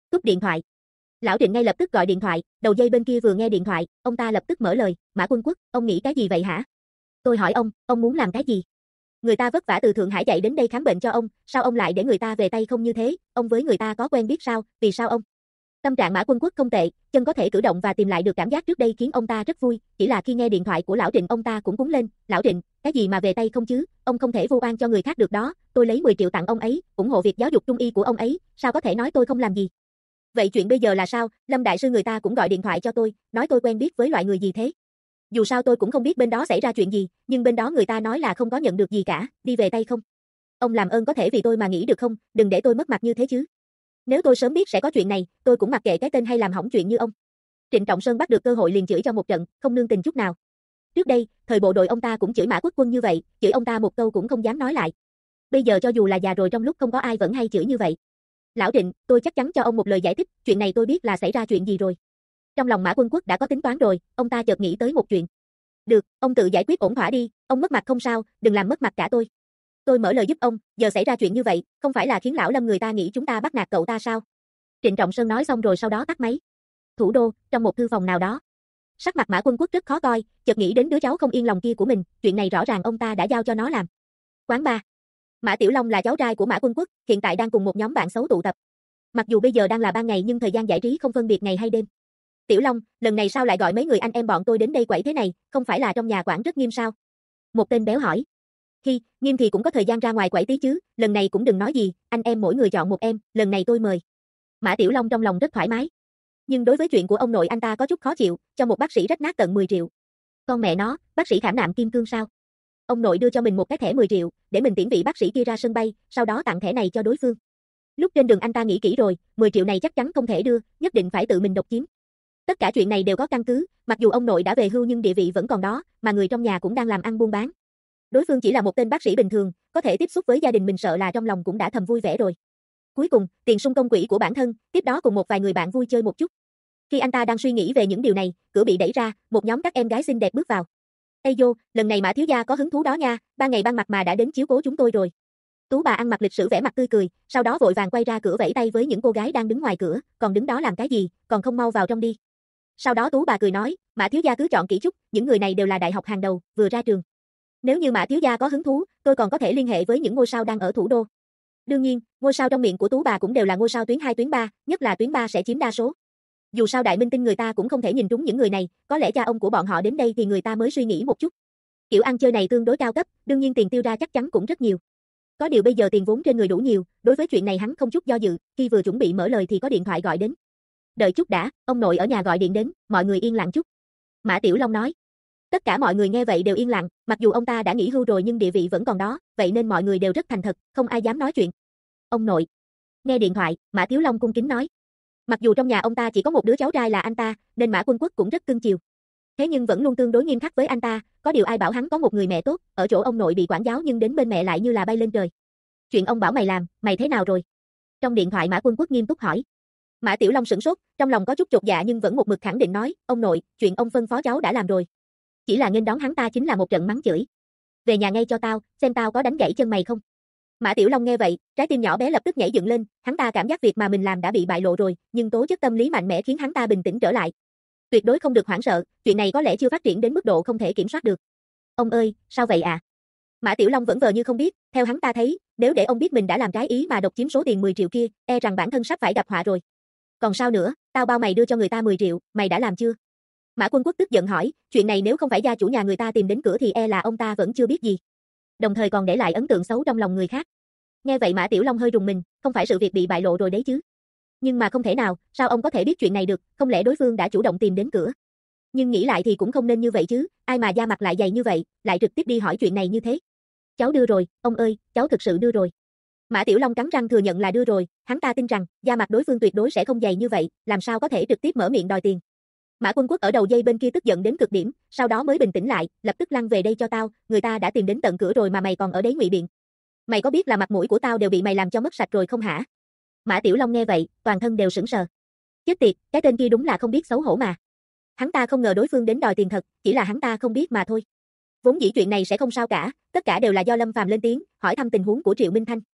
Cúp điện thoại. Lão Trịnh ngay lập tức gọi điện thoại, đầu dây bên kia vừa nghe điện thoại, ông ta lập tức mở lời, Mã Quân Quốc, ông nghĩ cái gì vậy hả? Tôi hỏi ông muốn làm cái gì? Người ta vất vả từ Thượng Hải chạy đến đây khám bệnh cho ông, sao ông lại để người ta về tay không như thế, ông với người ta có quen biết sao, vì sao ông? Tâm trạng Mã Quân Quốc không tệ, chân có thể cử động và tìm lại được cảm giác trước đây khiến ông ta rất vui, chỉ là khi nghe điện thoại của Lão Trịnh ông ta cũng cuống lên, Lão Trịnh, cái gì mà về tay không chứ, ông không thể vu oan cho người khác được đó, tôi lấy 10 triệu tặng ông ấy, ủng hộ việc giáo dục trung y của ông ấy, sao có thể nói tôi không làm gì? Vậy chuyện bây giờ là sao, Lâm Đại Sư người ta cũng gọi điện thoại cho tôi, nói tôi quen biết với loại người gì thế? Dù sao tôi cũng không biết bên đó xảy ra chuyện gì, nhưng bên đó người ta nói là không có nhận được gì cả, đi về tay không. Ông làm ơn có thể vì tôi mà nghĩ được không, đừng để tôi mất mặt như thế chứ. Nếu tôi sớm biết sẽ có chuyện này, tôi cũng mặc kệ cái tên hay làm hỏng chuyện như ông. Trịnh Trọng Sơn bắt được cơ hội liền chửi cho một trận, không nương tình chút nào. Trước đây, thời bộ đội ông ta cũng chửi Mã Quốc Quân như vậy, chửi ông ta một câu cũng không dám nói lại. Bây giờ cho dù là già rồi trong lúc không có ai vẫn hay chửi như vậy. Lão Trịnh, tôi chắc chắn cho ông một lời giải thích, chuyện này tôi biết là xảy ra chuyện gì rồi. Trong lòng Mã Quân Quốc đã có tính toán rồi, ông ta chợt nghĩ tới một chuyện. Được, ông tự giải quyết ổn thỏa đi, ông mất mặt không sao, đừng làm mất mặt cả tôi. Tôi mở lời giúp ông, giờ xảy ra chuyện như vậy, không phải là khiến lão Lâm người ta nghĩ chúng ta bắt nạt cậu ta sao? Trịnh Trọng Sơn nói xong rồi sau đó tắt máy. Thủ đô, trong một thư phòng nào đó. Sắc mặt Mã Quân Quốc rất khó coi, chợt nghĩ đến đứa cháu không yên lòng kia của mình, chuyện này rõ ràng ông ta đã giao cho nó làm. Quán bar. Mã Tiểu Long là cháu trai của Mã Quân Quốc, hiện tại đang cùng một nhóm bạn xấu tụ tập. Mặc dù bây giờ đang là ban ngày nhưng thời gian giải trí không phân biệt ngày hay đêm. Tiểu Long, lần này sao lại gọi mấy người anh em bọn tôi đến đây quẩy thế này, không phải là trong nhà quản rất nghiêm sao? Một tên béo hỏi. Hi, nghiêm thì cũng có thời gian ra ngoài quẩy tí chứ, lần này cũng đừng nói gì, anh em mỗi người chọn một em, lần này tôi mời. Mã Tiểu Long trong lòng rất thoải mái. Nhưng đối với chuyện của ông nội anh ta có chút khó chịu, cho một bác sĩ rách nát tận 10 triệu. Con mẹ nó, bác sĩ khảm nạm kim cương sao? Ông nội đưa cho mình một cái thẻ 10 triệu, để mình tiễn vị bác sĩ kia ra sân bay, sau đó tặng thẻ này cho đối phương. Lúc trên đường anh ta nghĩ kỹ rồi, 10 triệu này chắc chắn không thể đưa, nhất định phải tự mình độc chiếm. Tất cả chuyện này đều có căn cứ, mặc dù ông nội đã về hưu nhưng địa vị vẫn còn đó, mà người trong nhà cũng đang làm ăn buôn bán. Đối phương chỉ là một tên bác sĩ bình thường, có thể tiếp xúc với gia đình mình sợ là trong lòng cũng đã thầm vui vẻ rồi. Cuối cùng, tiền sung công quỹ của bản thân, tiếp đó cùng một vài người bạn vui chơi một chút. Khi anh ta đang suy nghĩ về những điều này, cửa bị đẩy ra, một nhóm các em gái xinh đẹp bước vào. Ê vô, lần này Mã thiếu gia có hứng thú đó nha, ban ngày ban mặt mà đã đến chiếu cố chúng tôi rồi. Tú bà ăn mặc lịch sự vẻ mặt tươi cười, sau đó vội vàng quay ra cửa vẫy tay với những cô gái đang đứng ngoài cửa, còn đứng đó làm cái gì, còn không mau vào trong đi. Sau đó Tú bà cười nói, Mã thiếu gia cứ chọn kỹ chút, những người này đều là đại học hàng đầu, vừa ra trường. Nếu như Mã thiếu gia có hứng thú, tôi còn có thể liên hệ với những ngôi sao đang ở thủ đô. Đương nhiên, ngôi sao trong miệng của Tú bà cũng đều là ngôi sao tuyến 2 tuyến 3, nhất là tuyến 3 sẽ chiếm đa số. Dù sao đại minh tinh người ta cũng không thể nhìn trúng những người này, có lẽ cha ông của bọn họ đến đây thì người ta mới suy nghĩ một chút. Kiểu ăn chơi này tương đối cao cấp, đương nhiên tiền tiêu ra chắc chắn cũng rất nhiều. Có điều bây giờ tiền vốn trên người đủ nhiều, đối với chuyện này hắn không chút do dự, khi vừa chuẩn bị mở lời thì có điện thoại gọi đến. Đợi chút đã, ông nội ở nhà gọi điện đến, mọi người yên lặng chút. Mã Tiểu Long nói. Tất cả mọi người nghe vậy đều yên lặng, mặc dù ông ta đã nghỉ hưu rồi nhưng địa vị vẫn còn đó, vậy nên mọi người đều rất thành thật, không ai dám nói chuyện. Ông nội. Nghe điện thoại, Mã Tiểu Long cung kính nói. Mặc dù trong nhà ông ta chỉ có một đứa cháu trai là anh ta, nên Mã Quân Quốc cũng rất cưng chiều. Thế nhưng vẫn luôn tương đối nghiêm khắc với anh ta, có điều ai bảo hắn có một người mẹ tốt, ở chỗ ông nội bị quản giáo nhưng đến bên mẹ lại như là bay lên trời. Chuyện ông bảo mày làm, mày thế nào rồi? Trong điện thoại Mã Quân Quốc nghiêm túc hỏi. Mã Tiểu Long sửng sốt, trong lòng có chút chột dạ nhưng vẫn một mực khẳng định nói, ông nội, chuyện ông phân phó cháu đã làm rồi. Chỉ là nghênh đón hắn ta chính là một trận mắng chửi. Về nhà ngay cho tao, xem tao có đánh gãy chân mày không. Mã Tiểu Long nghe vậy, trái tim nhỏ bé lập tức nhảy dựng lên, hắn ta cảm giác việc mà mình làm đã bị bại lộ rồi, nhưng tố chất tâm lý mạnh mẽ khiến hắn ta bình tĩnh trở lại. Tuyệt đối không được hoảng sợ, chuyện này có lẽ chưa phát triển đến mức độ không thể kiểm soát được. Ông ơi, sao vậy ạ? Mã Tiểu Long vẫn vờ như không biết, theo hắn ta thấy, nếu để ông biết mình đã làm trái ý mà độc chiếm số tiền 10 triệu kia, e rằng bản thân sắp phải gặp họa rồi. Còn sao nữa, tao bao mày đưa cho người ta 10 triệu, mày đã làm chưa? Mã Quân Quốc tức giận hỏi, chuyện này nếu không phải gia chủ nhà người ta tìm đến cửa thì e là ông ta vẫn chưa biết gì. Đồng thời còn để lại ấn tượng xấu trong lòng người khác. Nghe vậy Mã Tiểu Long hơi rùng mình, không phải sự việc bị bại lộ rồi đấy chứ. Nhưng mà không thể nào, sao ông có thể biết chuyện này được, không lẽ đối phương đã chủ động tìm đến cửa. Nhưng nghĩ lại thì cũng không nên như vậy chứ, ai mà da mặt lại dày như vậy, lại trực tiếp đi hỏi chuyện này như thế. Cháu đưa rồi, ông ơi, cháu thực sự đưa rồi. Mã Tiểu Long cắn răng thừa nhận là đưa rồi, hắn ta tin rằng, da mặt đối phương tuyệt đối sẽ không dày như vậy, làm sao có thể trực tiếp mở miệng đòi tiền. Mã Quân Quốc ở đầu dây bên kia tức giận đến cực điểm, sau đó mới bình tĩnh lại, lập tức lăn về đây cho tao, người ta đã tìm đến tận cửa rồi mà mày còn ở đấy ngụy biện. Mày có biết là mặt mũi của tao đều bị mày làm cho mất sạch rồi không hả? Mã Tiểu Long nghe vậy, toàn thân đều sững sờ. Chết tiệt, cái tên kia đúng là không biết xấu hổ mà. Hắn ta không ngờ đối phương đến đòi tiền thật, chỉ là hắn ta không biết mà thôi. Vốn dĩ chuyện này sẽ không sao cả, tất cả đều là do Lâm Phàm lên tiếng, hỏi thăm tình huống của Triệu Minh Thanh.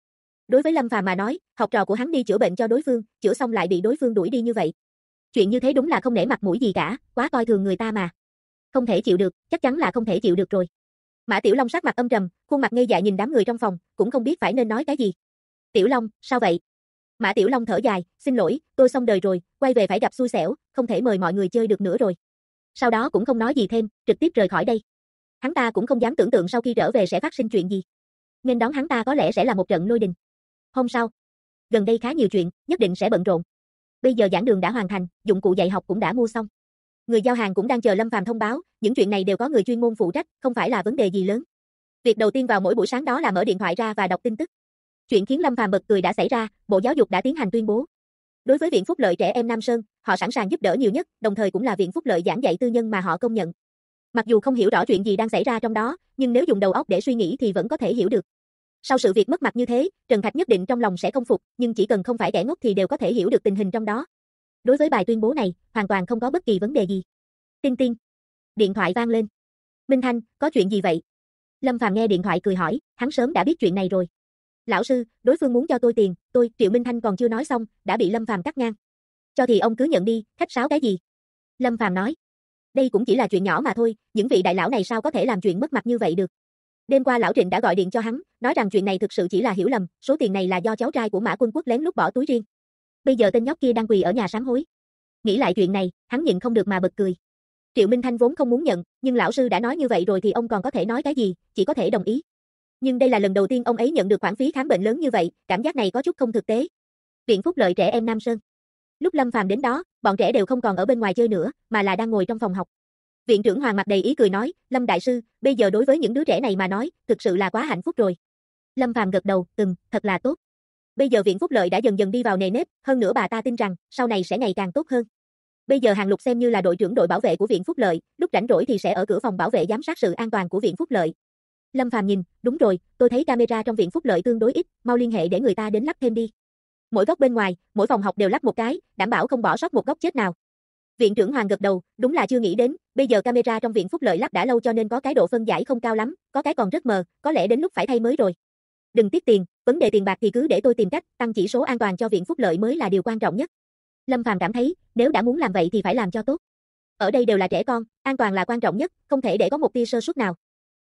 Đối với Lâm Phàm mà nói, học trò của hắn đi chữa bệnh cho đối phương, chữa xong lại bị đối phương đuổi đi như vậy. Chuyện như thế đúng là không nể mặt mũi gì cả, quá coi thường người ta mà. Không thể chịu được, chắc chắn là không thể chịu được rồi. Mã Tiểu Long sắc mặt âm trầm, khuôn mặt ngây dại nhìn đám người trong phòng, cũng không biết phải nên nói cái gì. Tiểu Long, sao vậy? Mã Tiểu Long thở dài, xin lỗi, tôi xong đời rồi, quay về phải gặp xui xẻo, không thể mời mọi người chơi được nữa rồi. Sau đó cũng không nói gì thêm, trực tiếp rời khỏi đây. Hắn ta cũng không dám tưởng tượng sau khi trở về sẽ phát sinh chuyện gì. Nên đón hắn ta có lẽ sẽ là một trận lôi đình. Hôm sau, gần đây khá nhiều chuyện, nhất định sẽ bận rộn. Bây giờ giảng đường đã hoàn thành, dụng cụ dạy học cũng đã mua xong. Người giao hàng cũng đang chờ Lâm Phàm thông báo, những chuyện này đều có người chuyên môn phụ trách, không phải là vấn đề gì lớn. Việc đầu tiên vào mỗi buổi sáng đó là mở điện thoại ra và đọc tin tức. Chuyện khiến Lâm Phàm bật cười đã xảy ra, Bộ Giáo dục đã tiến hành tuyên bố. Đối với Viện Phúc lợi trẻ em Nam Sơn, họ sẵn sàng giúp đỡ nhiều nhất, đồng thời cũng là viện phúc lợi giảng dạy tư nhân mà họ công nhận. Mặc dù không hiểu rõ chuyện gì đang xảy ra trong đó, nhưng nếu dùng đầu óc để suy nghĩ thì vẫn có thể hiểu được. Sau sự việc mất mặt như thế, Trần Thạch nhất định trong lòng sẽ không phục, nhưng chỉ cần không phải kẻ ngốc thì đều có thể hiểu được tình hình trong đó. Đối với bài tuyên bố này, hoàn toàn không có bất kỳ vấn đề gì. Tinh tinh. Điện thoại vang lên. Minh Thanh, có chuyện gì vậy? Lâm Phàm nghe điện thoại cười hỏi, hắn sớm đã biết chuyện này rồi. Lão sư, đối phương muốn cho tôi tiền, Triệu Minh Thanh còn chưa nói xong, đã bị Lâm Phàm cắt ngang. Cho thì ông cứ nhận đi, khách sáo cái gì? Lâm Phàm nói. Đây cũng chỉ là chuyện nhỏ mà thôi, những vị đại lão này sao có thể làm chuyện mất mặt như vậy được. Đêm qua lão Trịnh đã gọi điện cho hắn, nói rằng chuyện này thực sự chỉ là hiểu lầm, số tiền này là do cháu trai của Mã Quân Quốc lén lút bỏ túi riêng. Bây giờ tên nhóc kia đang quỳ ở nhà sám hối. Nghĩ lại chuyện này, hắn nhịn không được mà bật cười. Triệu Minh Thanh vốn không muốn nhận, nhưng lão sư đã nói như vậy rồi thì ông còn có thể nói cái gì, chỉ có thể đồng ý. Nhưng đây là lần đầu tiên ông ấy nhận được khoản phí khám bệnh lớn như vậy, cảm giác này có chút không thực tế. Viện Phúc lợi trẻ em Nam Sơn. Lúc Lâm Phàm đến đó, bọn trẻ đều không còn ở bên ngoài chơi nữa, mà là đang ngồi trong phòng học. Viện trưởng Hoàng mặt đầy ý cười nói, Lâm đại sư, bây giờ đối với những đứa trẻ này mà nói, thực sự là quá hạnh phúc rồi. Lâm Phàm gật đầu, thật là tốt. Bây giờ Viện Phúc lợi đã dần dần đi vào nề nếp, hơn nữa bà ta tin rằng, sau này sẽ ngày càng tốt hơn. Bây giờ Hàng Lục xem như là đội trưởng đội bảo vệ của Viện Phúc lợi, lúc rảnh rỗi thì sẽ ở cửa phòng bảo vệ giám sát sự an toàn của Viện Phúc lợi. Lâm Phàm nhìn, đúng rồi, tôi thấy camera trong Viện Phúc lợi tương đối ít, mau liên hệ để người ta đến lắp thêm đi. Mỗi góc bên ngoài, mỗi phòng học đều lắp một cái, đảm bảo không bỏ sót một góc chết nào. Viện trưởng Hoàng gật đầu, đúng là chưa nghĩ đến, bây giờ camera trong Viện Phúc lợi lắp đã lâu cho nên có cái độ phân giải không cao lắm, có cái còn rất mờ, có lẽ đến lúc phải thay mới rồi. Đừng tiếc tiền, vấn đề tiền bạc thì cứ để tôi tìm cách, tăng chỉ số an toàn cho Viện Phúc lợi mới là điều quan trọng nhất. Lâm Phàm cảm thấy, nếu đã muốn làm vậy thì phải làm cho tốt. Ở đây đều là trẻ con, an toàn là quan trọng nhất, không thể để có một tia sơ suất nào.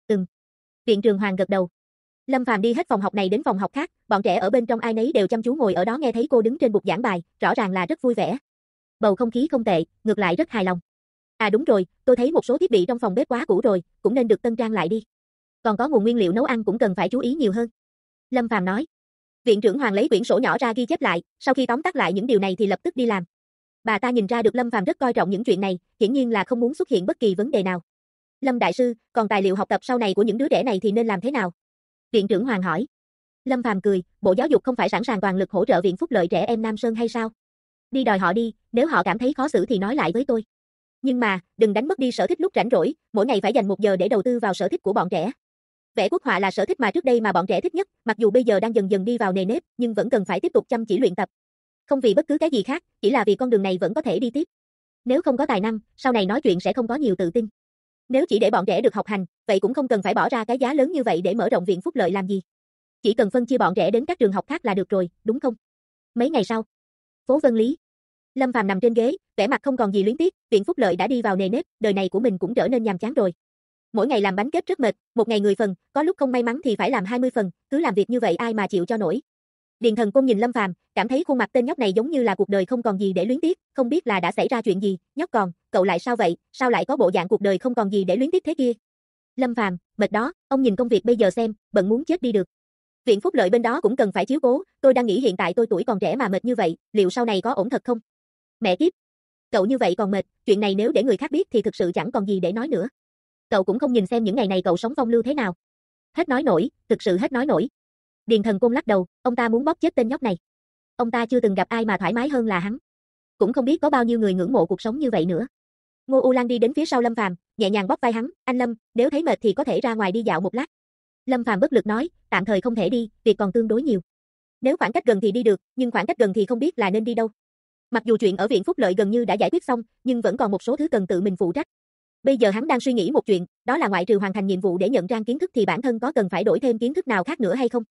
Viện trưởng Hoàng gật đầu. Lâm Phàm đi hết phòng học này đến phòng học khác, bọn trẻ ở bên trong ai nấy đều chăm chú ngồi ở đó nghe thấy cô đứng trên bục giảng bài, rõ ràng là rất vui vẻ. Bầu không khí không tệ, ngược lại rất hài lòng. À đúng rồi, tôi thấy một số thiết bị trong phòng bếp quá cũ rồi, cũng nên được tân trang lại đi. Còn có nguồn nguyên liệu nấu ăn cũng cần phải chú ý nhiều hơn. Lâm Phàm nói. Viện trưởng Hoàng lấy quyển sổ nhỏ ra ghi chép lại, sau khi tóm tắt lại những điều này thì lập tức đi làm. Bà ta nhìn ra được Lâm Phàm rất coi trọng những chuyện này, hiển nhiên là không muốn xuất hiện bất kỳ vấn đề nào. Lâm đại sư, còn tài liệu học tập sau này của những đứa trẻ này thì nên làm thế nào? Viện trưởng Hoàng hỏi. Lâm Phàm cười, Bộ Giáo dục không phải sẵn sàng toàn lực hỗ trợ Viện Phúc lợi trẻ em Nam Sơn hay sao? Đi đòi họ đi, nếu họ cảm thấy khó xử thì nói lại với tôi. Nhưng mà, đừng đánh mất đi sở thích lúc rảnh rỗi, mỗi ngày phải dành 1 giờ để đầu tư vào sở thích của bọn trẻ. Vẽ quốc họa là sở thích mà trước đây mà bọn trẻ thích nhất, mặc dù bây giờ đang dần dần đi vào nề nếp, nhưng vẫn cần phải tiếp tục chăm chỉ luyện tập. Không vì bất cứ cái gì khác, chỉ là vì con đường này vẫn có thể đi tiếp. Nếu không có tài năng, sau này nói chuyện sẽ không có nhiều tự tin. Nếu chỉ để bọn trẻ được học hành, vậy cũng không cần phải bỏ ra cái giá lớn như vậy để mở rộng Viện Phúc lợi làm gì. Chỉ cần phân chia bọn trẻ đến các trường học khác là được rồi, đúng không? Mấy ngày sau, phố Vân Lý. Lâm Phàm nằm trên ghế, vẻ mặt không còn gì luyến tiếc, Viện Phúc lợi đã đi vào nề nếp, đời này của mình cũng trở nên nhàm chán rồi. Mỗi ngày làm bánh kết rất mệt, một ngày 10 phần, có lúc không may mắn thì phải làm 20 phần, cứ làm việc như vậy ai mà chịu cho nổi. Điền Thần Côn nhìn Lâm Phàm, cảm thấy khuôn mặt tên nhóc này giống như là cuộc đời không còn gì để luyến tiếc, không biết là đã xảy ra chuyện gì, nhóc còn, cậu lại sao vậy, sao lại có bộ dạng cuộc đời không còn gì để luyến tiếc thế kia? Lâm Phàm, mệt đó, ông nhìn công việc bây giờ xem, bận muốn chết đi được. Viện Phúc lợi bên đó cũng cần phải chiếu cố, tôi đang nghĩ hiện tại tôi tuổi còn trẻ mà mệt như vậy, liệu sau này có ổn thật không? Mẹ kiếp, cậu như vậy còn mệt, chuyện này nếu để người khác biết thì thực sự chẳng còn gì để nói nữa. Cậu cũng không nhìn xem những ngày này cậu sống phong lưu thế nào. Hết nói nổi, thực sự hết nói nổi. Điền Thần Côn lắc đầu, ông ta muốn bóp chết tên nhóc này. Ông ta chưa từng gặp ai mà thoải mái hơn là hắn. Cũng không biết có bao nhiêu người ngưỡng mộ cuộc sống như vậy nữa. Ngô U Lan đi đến phía sau Lâm Phàm, nhẹ nhàng bóp vai hắn, anh Lâm, nếu thấy mệt thì có thể ra ngoài đi dạo một lát. Lâm Phàm bất lực nói, tạm thời không thể đi, việc còn tương đối nhiều. Nếu khoảng cách gần thì đi được, nhưng khoảng cách gần thì không biết là nên đi đâu. Mặc dù chuyện ở Viện Phúc lợi gần như đã giải quyết xong, nhưng vẫn còn một số thứ cần tự mình phụ trách. Bây giờ hắn đang suy nghĩ một chuyện, đó là ngoại trừ hoàn thành nhiệm vụ để nhận trang kiến thức thì bản thân có cần phải đổi thêm kiến thức nào khác nữa hay không?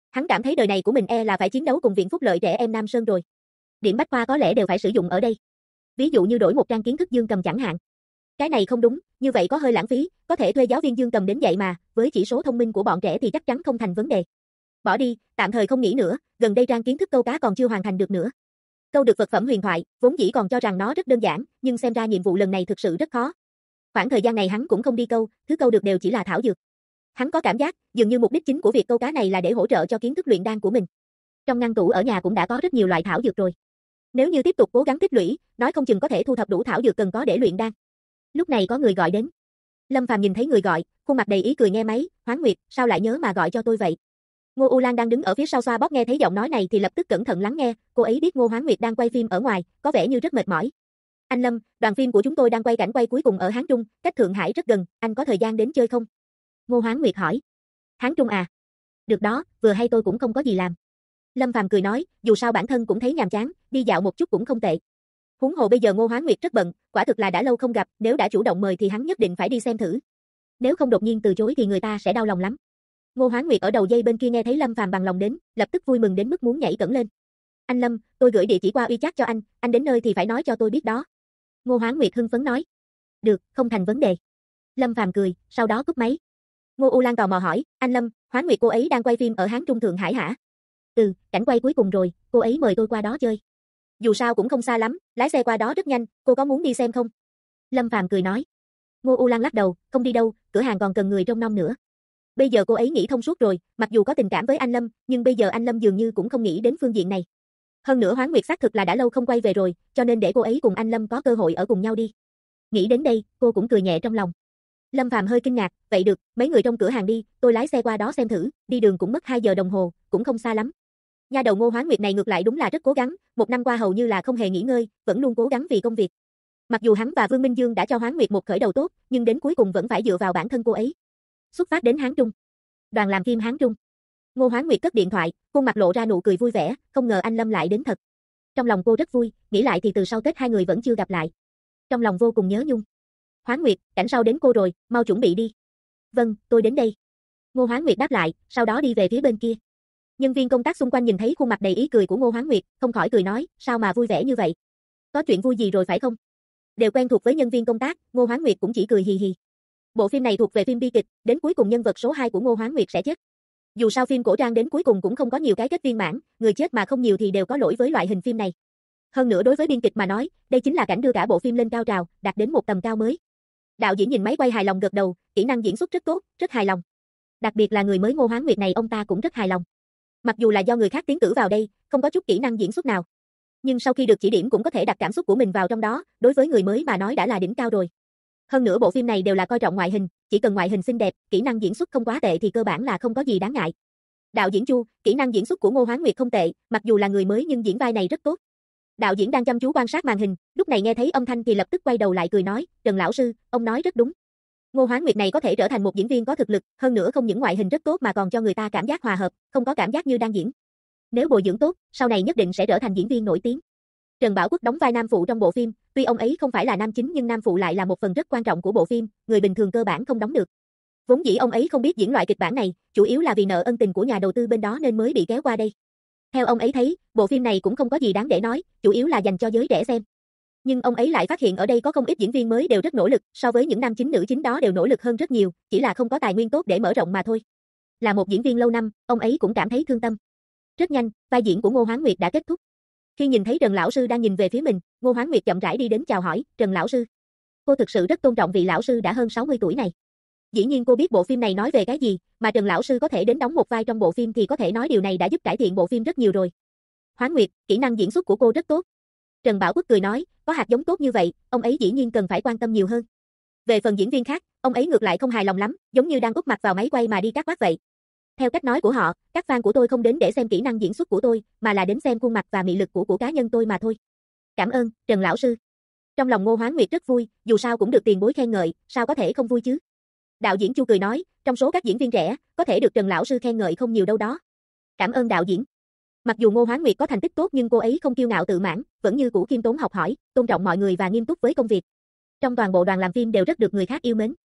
Hắn cảm thấy đời này của mình là phải chiến đấu cùng Viện Phúc Lợi trẻ em Nam Sơn rồi. Điểm bách khoa có lẽ đều phải sử dụng ở đây. Ví dụ như đổi một trang kiến thức Dương Cầm chẳng hạn. Cái này không đúng, như vậy có hơi lãng phí, có thể thuê giáo viên Dương Cầm đến dạy mà, với chỉ số thông minh của bọn trẻ thì chắc chắn không thành vấn đề. Bỏ đi, tạm thời không nghĩ nữa, gần đây trang kiến thức câu cá còn chưa hoàn thành được nữa. Câu được vật phẩm huyền thoại, vốn dĩ còn cho rằng nó rất đơn giản, nhưng xem ra nhiệm vụ lần này thực sự rất khó. Khoảng thời gian này hắn cũng không đi câu, thứ câu được đều chỉ là thảo dược. Hắn có cảm giác, dường như mục đích chính của việc câu cá này là để hỗ trợ cho kiến thức luyện đan của mình. Trong ngăn tủ ở nhà cũng đã có rất nhiều loại thảo dược rồi. Nếu như tiếp tục cố gắng tích lũy, nói không chừng có thể thu thập đủ thảo dược cần có để luyện đan. Lúc này có người gọi đến. Lâm Phàm nhìn thấy người gọi, khuôn mặt đầy ý cười nghe máy, "Hoáng Nguyệt, sao lại nhớ mà gọi cho tôi vậy?" Ngô U Lan đang đứng ở phía sau xoa bóp nghe thấy giọng nói này thì lập tức cẩn thận lắng nghe, cô ấy biết Ngô Hoáng Nguyệt đang quay phim ở ngoài, có vẻ như rất mệt mỏi. "Anh Lâm, đoàn phim của chúng tôi đang quay cảnh quay cuối cùng ở Hán Trung, cách Thượng Hải rất gần, anh có thời gian đến chơi không?" Ngô Hoáng Nguyệt hỏi. "Hán Trung à? Được đó, vừa hay tôi cũng không có gì làm." Lâm Phàm cười nói, dù sao bản thân cũng thấy nhàm chán, đi dạo một chút cũng không tệ. Huống hồ bây giờ Ngô Hoáng Nguyệt rất bận, quả thực là đã lâu không gặp, nếu đã chủ động mời thì hắn nhất định phải đi xem thử. Nếu không đột nhiên từ chối thì người ta sẽ đau lòng lắm. Ngô Hoáng Nguyệt ở đầu dây bên kia nghe thấy Lâm Phàm bằng lòng đến, lập tức vui mừng đến mức muốn nhảy cẫng lên. "Anh Lâm, tôi gửi địa chỉ qua WeChat cho anh đến nơi thì phải nói cho tôi biết đó." Ngô Hoáng Nguyệt hưng phấn nói. "Được, không thành vấn đề." Lâm Phàm cười, sau đó cúp máy. Ngô U Lan tò mò hỏi, "Anh Lâm, Hoáng Nguyệt cô ấy đang quay phim ở Hán Trung Thượng Hải hả?" "Ừ, cảnh quay cuối cùng rồi, cô ấy mời tôi qua đó chơi. Dù sao cũng không xa lắm, lái xe qua đó rất nhanh, cô có muốn đi xem không?" Lâm Phàm cười nói. Ngô U Lan lắc đầu, "Không đi đâu, cửa hàng còn cần người trông nom nữa. Bây giờ cô ấy nghĩ thông suốt rồi, mặc dù có tình cảm với anh Lâm, nhưng bây giờ anh Lâm dường như cũng không nghĩ đến phương diện này. Hơn nữa Hoáng Nguyệt xác thực là đã lâu không quay về rồi, cho nên để cô ấy cùng anh Lâm có cơ hội ở cùng nhau đi." Nghĩ đến đây, cô cũng cười nhẹ trong lòng. Lâm Phàm hơi kinh ngạc, "Vậy được, mấy người trong cửa hàng đi, tôi lái xe qua đó xem thử, đi đường cũng mất 2 giờ đồng hồ, cũng không xa lắm." Nha đầu Ngô Hoáng Nguyệt này ngược lại đúng là rất cố gắng, một năm qua hầu như là không hề nghỉ ngơi, vẫn luôn cố gắng vì công việc. Mặc dù hắn và Vương Minh Dương đã cho Hoáng Nguyệt một khởi đầu tốt, nhưng đến cuối cùng vẫn phải dựa vào bản thân cô ấy. Xuất phát đến Hán Trung. Đoàn làm phim Hán Trung. Ngô Hoáng Nguyệt cất điện thoại, khuôn mặt lộ ra nụ cười vui vẻ, không ngờ anh Lâm lại đến thật. Trong lòng cô rất vui, nghĩ lại thì từ sau Tết hai người vẫn chưa gặp lại. Trong lòng vô cùng nhớ nhung. "Hoáng Nguyệt, cảnh sau đến cô rồi, mau chuẩn bị đi." "Vâng, tôi đến đây." Ngô Hoáng Nguyệt đáp lại, sau đó đi về phía bên kia. Nhân viên công tác xung quanh nhìn thấy khuôn mặt đầy ý cười của Ngô Hoáng Nguyệt, không khỏi cười nói, "Sao mà vui vẻ như vậy? Có chuyện vui gì rồi phải không?" Đều quen thuộc với nhân viên công tác, Ngô Hoáng Nguyệt cũng chỉ cười hì hì. Bộ phim này thuộc về phim bi kịch, đến cuối cùng nhân vật số 2 của Ngô Hoáng Nguyệt sẽ chết. Dù sao phim cổ trang đến cuối cùng cũng không có nhiều cái kết viên mãn, người chết mà không nhiều thì đều có lỗi với loại hình phim này. Hơn nữa đối với biên kịch mà nói, đây chính là cảnh đưa cả bộ phim lên cao trào, đạt đến một tầm cao mới. Đạo diễn nhìn máy quay hài lòng gật đầu, kỹ năng diễn xuất rất tốt, rất hài lòng. Đặc biệt là người mới Ngô Hoáng Nguyệt này ông ta cũng rất hài lòng. Mặc dù là do người khác tiến cử vào đây, không có chút kỹ năng diễn xuất nào. Nhưng sau khi được chỉ điểm cũng có thể đặt cảm xúc của mình vào trong đó, đối với người mới mà nói đã là đỉnh cao rồi. Hơn nữa bộ phim này đều là coi trọng ngoại hình, chỉ cần ngoại hình xinh đẹp, kỹ năng diễn xuất không quá tệ thì cơ bản là không có gì đáng ngại. Đạo diễn Chu, kỹ năng diễn xuất của Ngô Hoáng Nguyệt không tệ, mặc dù là người mới nhưng diễn vai này rất tốt. Đạo diễn đang chăm chú quan sát màn hình, lúc này nghe thấy âm thanh thì lập tức quay đầu lại cười nói, "Trần lão sư, ông nói rất đúng. Ngô Hoáng Nguyệt này có thể trở thành một diễn viên có thực lực, hơn nữa không những ngoại hình rất tốt mà còn cho người ta cảm giác hòa hợp, không có cảm giác như đang diễn. Nếu bồi dưỡng tốt, sau này nhất định sẽ trở thành diễn viên nổi tiếng." Trần Bảo Quốc đóng vai nam phụ trong bộ phim, tuy ông ấy không phải là nam chính nhưng nam phụ lại là một phần rất quan trọng của bộ phim, người bình thường cơ bản không đóng được. Vốn dĩ ông ấy không biết diễn loại kịch bản này, chủ yếu là vì nợ ân tình của nhà đầu tư bên đó nên mới bị kéo qua đây. Theo ông ấy thấy, bộ phim này cũng không có gì đáng để nói, chủ yếu là dành cho giới trẻ xem. Nhưng ông ấy lại phát hiện ở đây có không ít diễn viên mới đều rất nỗ lực, so với những nam chính nữ chính đó đều nỗ lực hơn rất nhiều, chỉ là không có tài nguyên tốt để mở rộng mà thôi. Là một diễn viên lâu năm, ông ấy cũng cảm thấy thương tâm. Rất nhanh, vai diễn của Ngô Hoáng Nguyệt đã kết thúc. Khi nhìn thấy Trần lão sư đang nhìn về phía mình, Ngô Hoáng Nguyệt chậm rãi đi đến chào hỏi, "Trần lão sư." Cô thực sự rất tôn trọng vị lão sư đã hơn 60 tuổi này. Dĩ nhiên cô biết bộ phim này nói về cái gì, mà Trần lão sư có thể đến đóng một vai trong bộ phim thì có thể nói điều này đã giúp cải thiện bộ phim rất nhiều rồi. "Hoáng Nguyệt, kỹ năng diễn xuất của cô rất tốt." Trần Bảo Quốc cười nói, "Có hạt giống tốt như vậy, ông ấy dĩ nhiên cần phải quan tâm nhiều hơn." Về phần diễn viên khác, ông ấy ngược lại không hài lòng lắm, giống như đang úp mặt vào máy quay mà đi cắt vác vậy. Theo cách nói của họ, các fan của tôi không đến để xem kỹ năng diễn xuất của tôi, mà là đến xem khuôn mặt và mị lực của cá nhân tôi mà thôi. "Cảm ơn, Trần lão sư." Trong lòng Ngô Hoáng Nguyệt rất vui, dù sao cũng được tiền bối khen ngợi, sao có thể không vui chứ. Đạo diễn Chu cười nói, "Trong số các diễn viên trẻ, có thể được Trần lão sư khen ngợi không nhiều đâu đó." "Cảm ơn đạo diễn." Mặc dù Ngô Hoáng Nguyệt có thành tích tốt nhưng cô ấy không kiêu ngạo tự mãn, vẫn như cũ khiêm tốn học hỏi, tôn trọng mọi người và nghiêm túc với công việc. Trong toàn bộ đoàn làm phim đều rất được người khác yêu mến.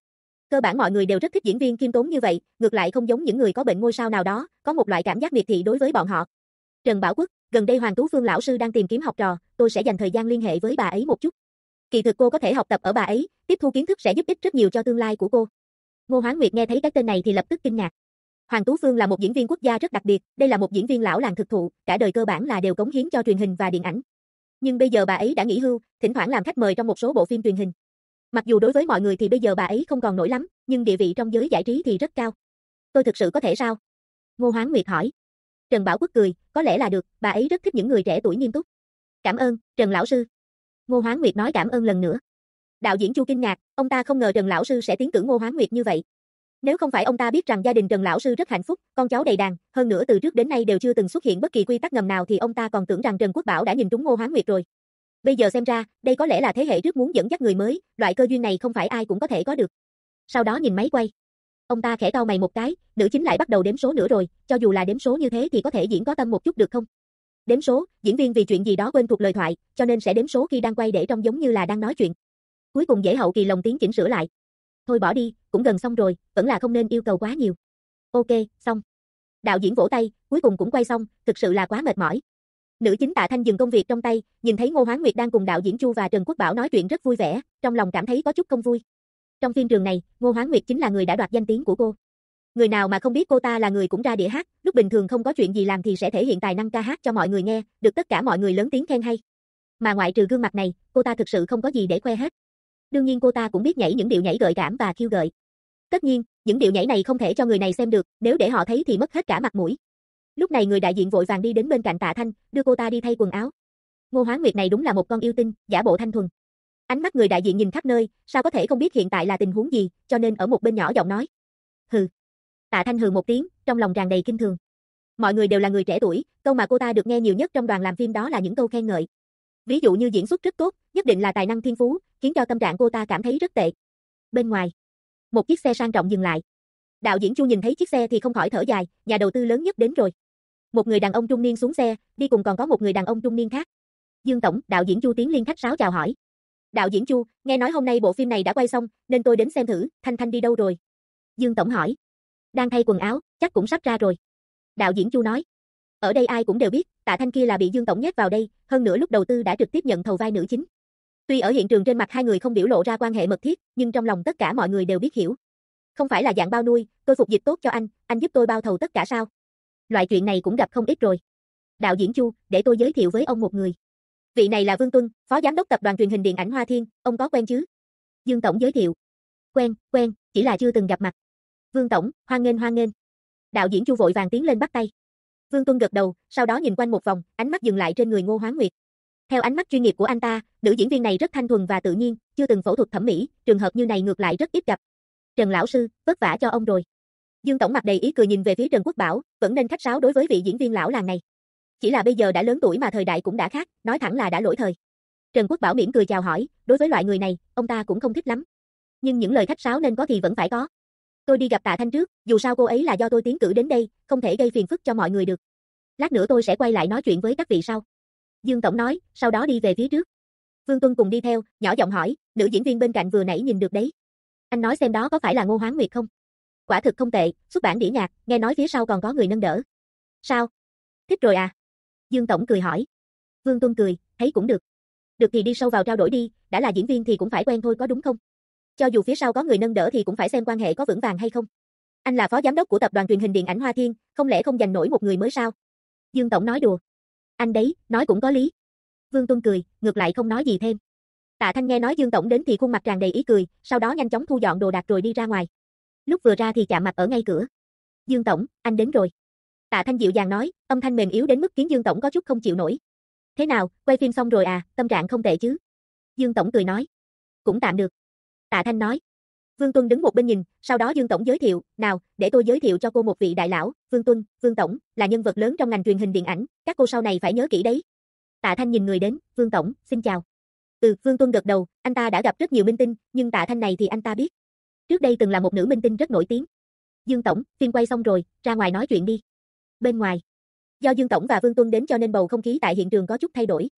Cơ bản mọi người đều rất thích diễn viên khiêm tốn như vậy, ngược lại không giống những người có bệnh ngôi sao nào đó, có một loại cảm giác miệt thị đối với bọn họ. Trần Bảo Quốc, gần đây Hoàng Tú Phương lão sư đang tìm kiếm học trò, tôi sẽ dành thời gian liên hệ với bà ấy một chút. Kỳ thực cô có thể học tập ở bà ấy, tiếp thu kiến thức sẽ giúp ích rất nhiều cho tương lai của cô. Ngô Hoán Nguyệt nghe thấy cái tên này thì lập tức kinh ngạc. Hoàng Tú Phương là một diễn viên quốc gia rất đặc biệt, đây là một diễn viên lão làng thực thụ, cả đời cơ bản là đều cống hiến cho truyền hình và điện ảnh. Nhưng bây giờ bà ấy đã nghỉ hưu, thỉnh thoảng làm khách mời trong một số bộ phim truyền hình. Mặc dù đối với mọi người thì bây giờ bà ấy không còn nổi lắm, nhưng địa vị trong giới giải trí thì rất cao. Tôi thực sự có thể sao? Ngô Hoán Nguyệt hỏi. Trần Bảo Quốc cười, có lẽ là được, bà ấy rất thích những người trẻ tuổi nghiêm túc. Cảm ơn, Trần lão sư. Ngô Hoán Nguyệt nói cảm ơn lần nữa. Đạo diễn Chu kinh ngạc, ông ta không ngờ Trần lão sư sẽ tiến cử Ngô Hoán Nguyệt như vậy. Nếu không phải ông ta biết rằng gia đình Trần lão sư rất hạnh phúc, con cháu đầy đàn, hơn nữa từ trước đến nay đều chưa từng xuất hiện bất kỳ quy tắc ngầm nào thì ông ta còn tưởng rằng Trần Quốc Bảo đã nhìn trúng Ngô Hoán Nguyệt rồi. Bây giờ xem ra, đây có lẽ là thế hệ trước muốn dẫn dắt người mới, loại cơ duyên này không phải ai cũng có thể có được. Sau đó nhìn máy quay. Ông ta khẽ cau mày một cái, nữ chính lại bắt đầu đếm số nữa rồi, cho dù là đếm số như thế thì có thể diễn có tâm một chút được không? Đếm số, diễn viên vì chuyện gì đó quên thuộc lời thoại, cho nên sẽ đếm số khi đang quay để trông giống như là đang nói chuyện. Cuối cùng dễ hậu kỳ lồng tiếng chỉnh sửa lại. Thôi bỏ đi, cũng gần xong rồi, vẫn là không nên yêu cầu quá nhiều. Ok, xong. Đạo diễn vỗ tay, cuối cùng cũng quay xong, thực sự là quá mệt mỏi. Nữ chính Tạ Thanh dừng công việc trong tay, nhìn thấy Ngô Hoán Nguyệt đang cùng đạo diễn Chu và Trần Quốc Bảo nói chuyện rất vui vẻ, trong lòng cảm thấy có chút không vui. Trong phim trường này, Ngô Hoán Nguyệt chính là người đã đoạt danh tiếng của cô. Người nào mà không biết cô ta là người cũng ra đĩa hát, lúc bình thường không có chuyện gì làm thì sẽ thể hiện tài năng ca hát cho mọi người nghe, được tất cả mọi người lớn tiếng khen hay. Mà ngoại trừ gương mặt này, cô ta thực sự không có gì để khoe hết. Đương nhiên cô ta cũng biết nhảy những điệu nhảy gợi cảm và khiêu gợi. Tất nhiên, những điệu nhảy này không thể cho người này xem được, nếu để họ thấy thì mất hết cả mặt mũi. Lúc này người đại diện vội vàng đi đến bên cạnh Tạ Thanh, đưa cô ta đi thay quần áo. Ngô Hoán Nguyệt này đúng là một con yêu tinh, giả bộ thanh thuần. Ánh mắt người đại diện nhìn khắp nơi, sao có thể không biết hiện tại là tình huống gì, cho nên ở một bên nhỏ giọng nói. Hừ. Tạ Thanh hừ một tiếng, trong lòng tràn đầy kinh thường. Mọi người đều là người trẻ tuổi, câu mà cô ta được nghe nhiều nhất trong đoàn làm phim đó là những câu khen ngợi. Ví dụ như diễn xuất rất tốt, nhất định là tài năng thiên phú, khiến cho tâm trạng cô ta cảm thấy rất tệ. Bên ngoài, một chiếc xe sang trọng dừng lại. Đạo diễn Chu nhìn thấy chiếc xe thì không khỏi thở dài, nhà đầu tư lớn nhất đến rồi. Một người đàn ông trung niên xuống xe, đi cùng còn có một người đàn ông trung niên khác. Dương tổng, đạo diễn Chu tiến liên khách sáo chào hỏi. Đạo diễn Chu, nghe nói hôm nay bộ phim này đã quay xong, nên tôi đến xem thử, Thanh Thanh đi đâu rồi? Dương tổng hỏi. Đang thay quần áo, chắc cũng sắp ra rồi. Đạo diễn Chu nói. Ở đây ai cũng đều biết, Tạ Thanh kia là bị Dương tổng nhét vào đây, hơn nữa lúc đầu tư đã trực tiếp nhận thầu vai nữ chính. Tuy ở hiện trường trên mặt hai người không biểu lộ ra quan hệ mật thiết, nhưng trong lòng tất cả mọi người đều biết hiểu. Không phải là dạng bao nuôi, tôi phục dịch tốt cho anh giúp tôi bao thầu tất cả sao? Loại chuyện này cũng gặp không ít rồi. Đạo diễn Chu, để tôi giới thiệu với ông một người. Vị này là Vương Tuân, phó giám đốc tập đoàn truyền hình điện ảnh Hoa Thiên, ông có quen chứ? Dương tổng giới thiệu. Quen, chỉ là chưa từng gặp mặt. Vương tổng, hoan nghênh. Đạo diễn Chu vội vàng tiến lên bắt tay. Vương Tuân gật đầu, sau đó nhìn quanh một vòng, ánh mắt dừng lại trên người Ngô Hoán Nguyệt. Theo ánh mắt chuyên nghiệp của anh ta, nữ diễn viên này rất thanh thuần và tự nhiên, chưa từng phẫu thuật thẩm mỹ, trường hợp như này ngược lại rất ít gặp. Trần lão sư, vất vả cho ông rồi. Dương tổng mặt đầy ý cười nhìn về phía Trần Quốc Bảo, vẫn nên khách sáo đối với vị diễn viên lão làng này. Chỉ là bây giờ đã lớn tuổi mà thời đại cũng đã khác, nói thẳng là đã lỗi thời. Trần Quốc Bảo mỉm cười chào hỏi, đối với loại người này, ông ta cũng không thích lắm. Nhưng những lời khách sáo nên có thì vẫn phải có. Tôi đi gặp Tạ Thanh trước, dù sao cô ấy là do tôi tiến cử đến đây, không thể gây phiền phức cho mọi người được. Lát nữa tôi sẽ quay lại nói chuyện với các vị sau. Dương tổng nói, sau đó đi về phía trước. Vương Tuân cùng đi theo, nhỏ giọng hỏi, nữ diễn viên bên cạnh vừa nãy nhìn được đấy. Anh nói xem đó có phải là Ngô Hoán Nguyệt không? Quả thực không tệ, xuất bản đĩa nhạc, nghe nói phía sau còn có người nâng đỡ. Sao? Thích rồi à? Dương tổng cười hỏi. Vương Tuân cười, thấy cũng được. Được thì đi sâu vào trao đổi đi, đã là diễn viên thì cũng phải quen thôi có đúng không? Cho dù phía sau có người nâng đỡ thì cũng phải xem quan hệ có vững vàng hay không. Anh là phó giám đốc của tập đoàn truyền hình điện ảnh Hoa Thiên, không lẽ không giành nổi một người mới sao? Dương tổng nói đùa. Anh đấy, nói cũng có lý. Vương Tuân cười, ngược lại không nói gì thêm. Tạ Thanh nghe nói Dương tổng đến thì khuôn mặt tràn đầy ý cười, sau đó nhanh chóng thu dọn đồ đạc rồi đi ra ngoài. Lúc vừa ra thì chạm mặt ở ngay cửa. Dương tổng, anh đến rồi. Tạ Thanh dịu dàng nói, âm thanh mềm yếu đến mức khiến Dương tổng có chút không chịu nổi. Thế nào, quay phim xong rồi à, tâm trạng không tệ chứ? Dương tổng cười nói. Cũng tạm được. Tạ Thanh nói. Vương Tuân đứng một bên nhìn, sau đó Dương tổng giới thiệu, nào, để tôi giới thiệu cho cô một vị đại lão, Vương Tuân, Vương tổng, là nhân vật lớn trong ngành truyền hình điện ảnh, các cô sau này phải nhớ kỹ đấy. Tạ Thanh nhìn người đến, Vương tổng, xin chào. Vương Tuân gật đầu, anh ta đã gặp rất nhiều minh tinh, nhưng Tạ Thanh này thì anh ta biết. Trước đây từng là một nữ minh tinh rất nổi tiếng. Dương tổng, phim quay xong rồi, ra ngoài nói chuyện đi. Bên ngoài, do Dương tổng và Vương Tuân đến cho nên bầu không khí tại hiện trường có chút thay đổi.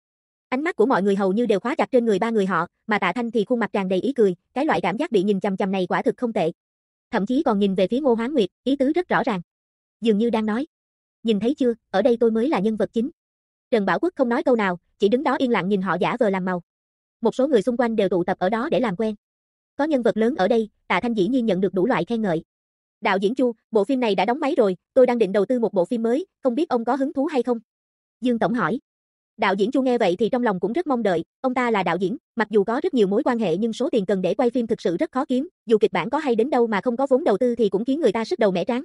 Ánh mắt của mọi người hầu như đều khóa chặt trên người ba người họ, mà Tạ Thanh thì khuôn mặt tràn đầy ý cười, cái loại cảm giác bị nhìn chằm chằm này quả thực không tệ. Thậm chí còn nhìn về phía Ngô Hoán Nguyệt, ý tứ rất rõ ràng. Dường như đang nói, nhìn thấy chưa, ở đây tôi mới là nhân vật chính. Trần Bảo Quốc không nói câu nào, chỉ đứng đó yên lặng nhìn họ giả vờ làm màu. Một số người xung quanh đều tụ tập ở đó để làm quen. Có nhân vật lớn ở đây, Tạ Thanh dĩ nhiên nhận được đủ loại khen ngợi. Đạo diễn Chu, bộ phim này đã đóng máy rồi, tôi đang định đầu tư một bộ phim mới, không biết ông có hứng thú hay không? Dương Tổng hỏi. Đạo diễn Chu nghe vậy thì trong lòng cũng rất mong đợi, ông ta là đạo diễn, mặc dù có rất nhiều mối quan hệ nhưng số tiền cần để quay phim thực sự rất khó kiếm, dù kịch bản có hay đến đâu mà không có vốn đầu tư thì cũng khiến người ta sứt đầu mẻ trán.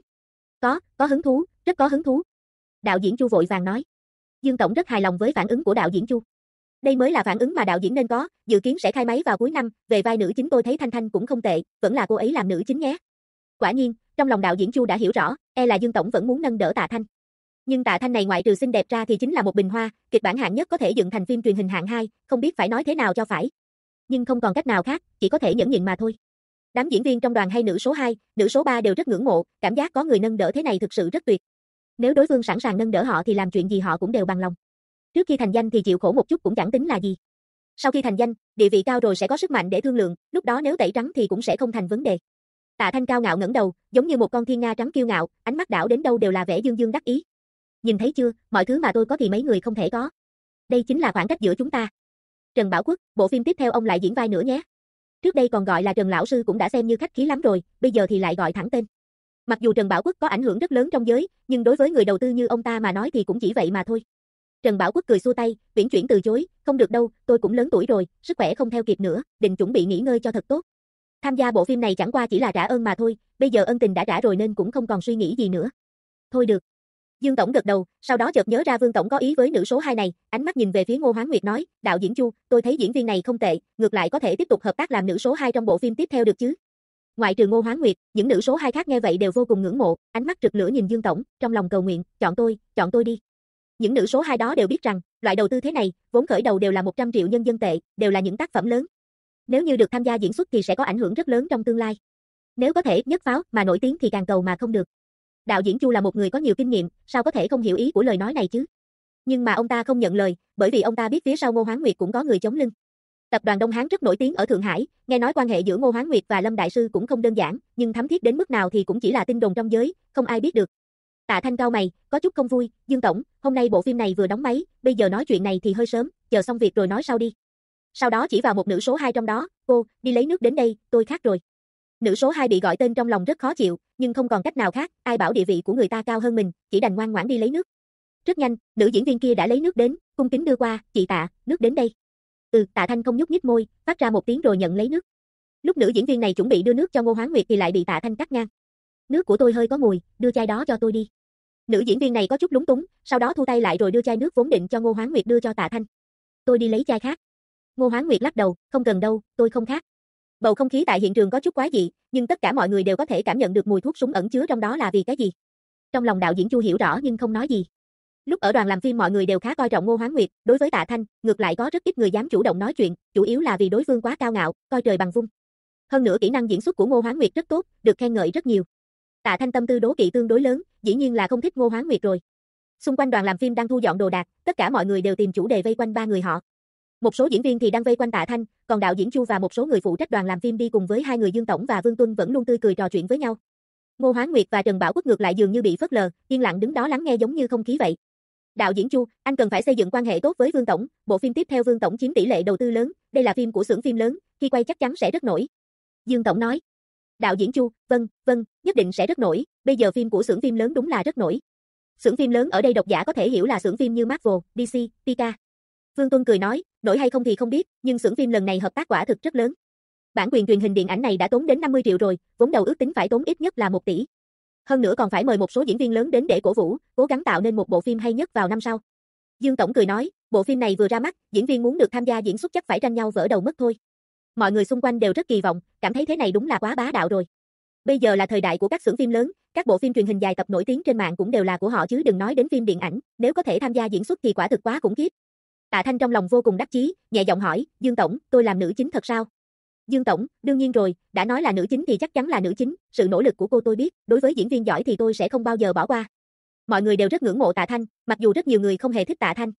Có hứng thú, rất có hứng thú. Đạo diễn Chu vội vàng nói. Dương Tổng rất hài lòng với phản ứng của đạo diễn Chu. Đây mới là phản ứng mà đạo diễn nên có, dự kiến sẽ khai máy vào cuối năm, về vai nữ chính tôi thấy Thanh Thanh cũng không tệ, vẫn là cô ấy làm nữ chính nhé. Quả nhiên, trong lòng đạo diễn Chu đã hiểu rõ, là Dương Tổng vẫn muốn nâng đỡ Tạ Thanh. Nhưng Tạ Thanh này ngoại trừ xinh đẹp ra thì chính là một bình hoa, kịch bản hạng nhất có thể dựng thành phim truyền hình hạng 2, không biết phải nói thế nào cho phải. Nhưng không còn cách nào khác, chỉ có thể nhẫn nhịn mà thôi. Đám diễn viên trong đoàn hay nữ số 2, nữ số 3 đều rất ngưỡng mộ, cảm giác có người nâng đỡ thế này thực sự rất tuyệt. Nếu đối phương sẵn sàng nâng đỡ họ thì làm chuyện gì họ cũng đều bằng lòng. Trước khi thành danh thì chịu khổ một chút cũng chẳng tính là gì. Sau khi thành danh, địa vị cao rồi sẽ có sức mạnh để thương lượng, lúc đó nếu tẩy trắng thì cũng sẽ không thành vấn đề. Tạ Thanh cao ngạo ngẩng đầu, giống như một con thiên nga trắng kiêu ngạo, ánh mắt đảo đến đâu đều là vẻ dương dương đắc ý. Nhìn thấy chưa, mọi thứ mà tôi có thì mấy người không thể có. Đây chính là khoảng cách giữa chúng ta. Trần Bảo Quốc, bộ phim tiếp theo ông lại diễn vai nữa nhé. Trước đây còn gọi là Trần lão sư cũng đã xem như khách khí lắm rồi, bây giờ thì lại gọi thẳng tên. Mặc dù Trần Bảo Quốc có ảnh hưởng rất lớn trong giới, nhưng đối với người đầu tư như ông ta mà nói thì cũng chỉ vậy mà thôi. Trần Bảo Quốc cười xua tay, uyển chuyển từ chối, không được đâu, tôi cũng lớn tuổi rồi, sức khỏe không theo kịp nữa, định chuẩn bị nghỉ ngơi cho thật tốt. Tham gia bộ phim này chẳng qua chỉ là trả ơn mà thôi, bây giờ ân tình đã trả rồi nên cũng không còn suy nghĩ gì nữa. Thôi được. Dương Tổng gật đầu, sau đó chợt nhớ ra Vương Tổng có ý với nữ số 2 này, ánh mắt nhìn về phía Ngô Hoán Nguyệt nói, đạo diễn Chu, tôi thấy diễn viên này không tệ, ngược lại có thể tiếp tục hợp tác làm nữ số 2 trong bộ phim tiếp theo được chứ. Ngoại trừ Ngô Hoán Nguyệt, những nữ số 2 khác nghe vậy đều vô cùng ngưỡng mộ, ánh mắt rực lửa nhìn Dương Tổng, trong lòng cầu nguyện, chọn tôi đi. Những nữ số 2 đó đều biết rằng, loại đầu tư thế này, vốn khởi đầu đều là 100 triệu nhân dân tệ, đều là những tác phẩm lớn. Nếu như được tham gia diễn xuất thì sẽ có ảnh hưởng rất lớn trong tương lai. Nếu có thể nhất pháo mà nổi tiếng thì càng cầu mà không được. Đạo diễn Chu là một người có nhiều kinh nghiệm, sao có thể không hiểu ý của lời nói này chứ? Nhưng mà ông ta không nhận lời, bởi vì ông ta biết phía sau Ngô Hoán Nguyệt cũng có người chống lưng. Tập đoàn Đông Hán rất nổi tiếng ở Thượng Hải, nghe nói quan hệ giữa Ngô Hoán Nguyệt và Lâm đại sư cũng không đơn giản, nhưng thấm thiết đến mức nào thì cũng chỉ là tin đồn trong giới, không ai biết được. Tạ Thanh cau mày, có chút không vui, Dương Tổng, hôm nay bộ phim này vừa đóng máy, bây giờ nói chuyện này thì hơi sớm, chờ xong việc rồi nói sau đi. Sau đó chỉ vào một nữ số 2 trong đó, cô, đi lấy nước đến đây, tôi khát rồi. Nữ số 2 bị gọi tên trong lòng rất khó chịu, nhưng không còn cách nào khác, ai bảo địa vị của người ta cao hơn mình, chỉ đành ngoan ngoãn đi lấy nước. Rất nhanh, nữ diễn viên kia đã lấy nước đến, cung kính đưa qua, chị Tạ, nước đến đây. Tạ Thanh không nhúc nhích môi, phát ra một tiếng rồi nhận lấy nước. Lúc nữ diễn viên này chuẩn bị đưa nước cho Ngô Hoán Nguyệt thì lại bị Tạ Thanh cắt ngang. Nước của tôi hơi có mùi, đưa chai đó cho tôi đi. Nữ diễn viên này có chút lúng túng, sau đó thu tay lại rồi đưa chai nước vốn định cho Ngô Hoán Nguyệt đưa cho Tạ Thanh. Tôi đi lấy chai khác. Ngô Hoán Nguyệt lắc đầu, không cần đâu, tôi không khát. Bầu không khí tại hiện trường có chút quái dị, nhưng tất cả mọi người đều có thể cảm nhận được mùi thuốc súng ẩn chứa trong đó là vì cái gì. Trong lòng đạo diễn Chu hiểu rõ nhưng không nói gì. Lúc ở đoàn làm phim mọi người đều khá coi trọng Ngô Hoán Nguyệt, đối với Tạ Thanh, ngược lại có rất ít người dám chủ động nói chuyện, chủ yếu là vì đối phương quá cao ngạo, coi trời bằng vung. Hơn nữa kỹ năng diễn xuất của Ngô Hoán Nguyệt rất tốt, được khen ngợi rất nhiều. Tạ Thanh tâm tư đố kỵ tương đối lớn, dĩ nhiên là không thích Ngô Hoán Nguyệt rồi. Xung quanh đoàn làm phim đang thu dọn đồ đạc, tất cả mọi người đều tìm chủ đề vây quanh ba người họ. Một số diễn viên thì đang vây quanh Tạ Thanh, còn đạo diễn Chu và một số người phụ trách đoàn làm phim đi cùng với hai người Dương Tổng và Vương Tuân vẫn luôn tươi cười trò chuyện với nhau. Ngô Hoán Nguyệt và Trần Bảo Quốc ngược lại dường như bị phớt lờ, yên lặng đứng đó lắng nghe giống như không khí vậy. Đạo diễn Chu, anh cần phải xây dựng quan hệ tốt với Vương Tổng, bộ phim tiếp theo Vương Tổng chiếm tỷ lệ đầu tư lớn, đây là phim của xưởng phim lớn, khi quay chắc chắn sẽ rất nổi. Dương Tổng nói. Đạo diễn Chu, vâng, nhất định sẽ rất nổi, bây giờ phim của xưởng phim lớn đúng là rất nổi. Xưởng phim lớn ở đây độc giả có thể hiểu là xưởng phim như Marvel, DC, Pika. Vương Tuân cười nói, nổi hay không thì không biết, nhưng xưởng phim lần này hợp tác quả thực rất lớn. Bản quyền truyền hình điện ảnh này đã tốn đến 50 triệu rồi, vốn đầu ước tính phải tốn ít nhất là 1 tỷ. Hơn nữa còn phải mời một số diễn viên lớn đến để cổ vũ, cố gắng tạo nên một bộ phim hay nhất vào năm sau. Dương Tổng cười nói, bộ phim này vừa ra mắt, diễn viên muốn được tham gia diễn xuất chắc phải tranh nhau vỡ đầu mất thôi. Mọi người xung quanh đều rất kỳ vọng, cảm thấy thế này đúng là quá bá đạo rồi. Bây giờ là thời đại của các xưởng phim lớn, các bộ phim truyền hình dài tập nổi tiếng trên mạng cũng đều là của họ chứ đừng nói đến phim điện ảnh, nếu có thể tham gia diễn xuất thì quả thực quá khủng khiếp. Tạ Thanh trong lòng vô cùng đắc chí, nhẹ giọng hỏi, Dương Tổng, tôi làm nữ chính thật sao? Dương Tổng, đương nhiên rồi, đã nói là nữ chính thì chắc chắn là nữ chính, sự nỗ lực của cô tôi biết, đối với diễn viên giỏi thì tôi sẽ không bao giờ bỏ qua. Mọi người đều rất ngưỡng mộ Tạ Thanh, mặc dù rất nhiều người không hề thích Tạ Thanh.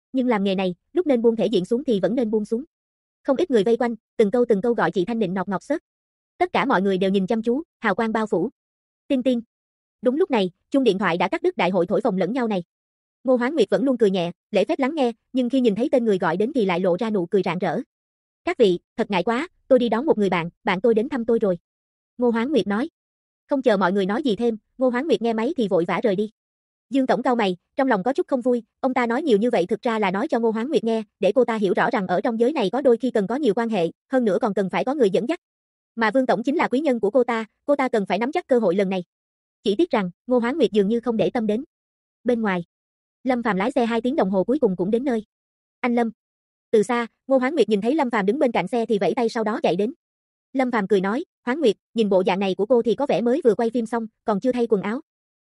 Nhưng làm nghề này, lúc nên buông thể diện xuống thì vẫn nên buông xuống. Không ít người vây quanh, từng câu gọi chị Thanh nịnh nọt ngọt xớt. Tất cả mọi người đều nhìn chăm chú, hào quang bao phủ. Tin tin. Đúng lúc này, chuông điện thoại đã cắt đứt đại hội thổi phồng lẫn nhau này. Ngô Hoán Nguyệt vẫn luôn cười nhẹ, lễ phép lắng nghe, nhưng khi nhìn thấy tên người gọi đến thì lại lộ ra nụ cười rạng rỡ. Các vị, thật ngại quá, tôi đi đón một người bạn, bạn tôi đến thăm tôi rồi. Ngô Hoán Nguyệt nói. Không chờ mọi người nói gì thêm, Ngô Hoán Nguyệt nghe máy thì vội vã rời đi. Dương tổng cau mày, trong lòng có chút không vui, ông ta nói nhiều như vậy thực ra là nói cho Ngô Hoán Nguyệt nghe, để cô ta hiểu rõ rằng ở trong giới này có đôi khi cần có nhiều quan hệ, hơn nữa còn cần phải có người dẫn dắt. Mà Vương tổng chính là quý nhân của cô ta cần phải nắm chắc cơ hội lần này. Chỉ tiếc rằng, Ngô Hoán Nguyệt dường như không để tâm đến. Bên ngoài, Lâm Phàm lái xe 2 tiếng đồng hồ cuối cùng cũng đến nơi. Anh Lâm. Từ xa, Ngô Hoán Nguyệt nhìn thấy Lâm Phàm đứng bên cạnh xe thì vẫy tay sau đó chạy đến. Lâm Phàm cười nói, Hoán Nguyệt, nhìn bộ dạng này của cô thì có vẻ mới vừa quay phim xong, còn chưa thay quần áo.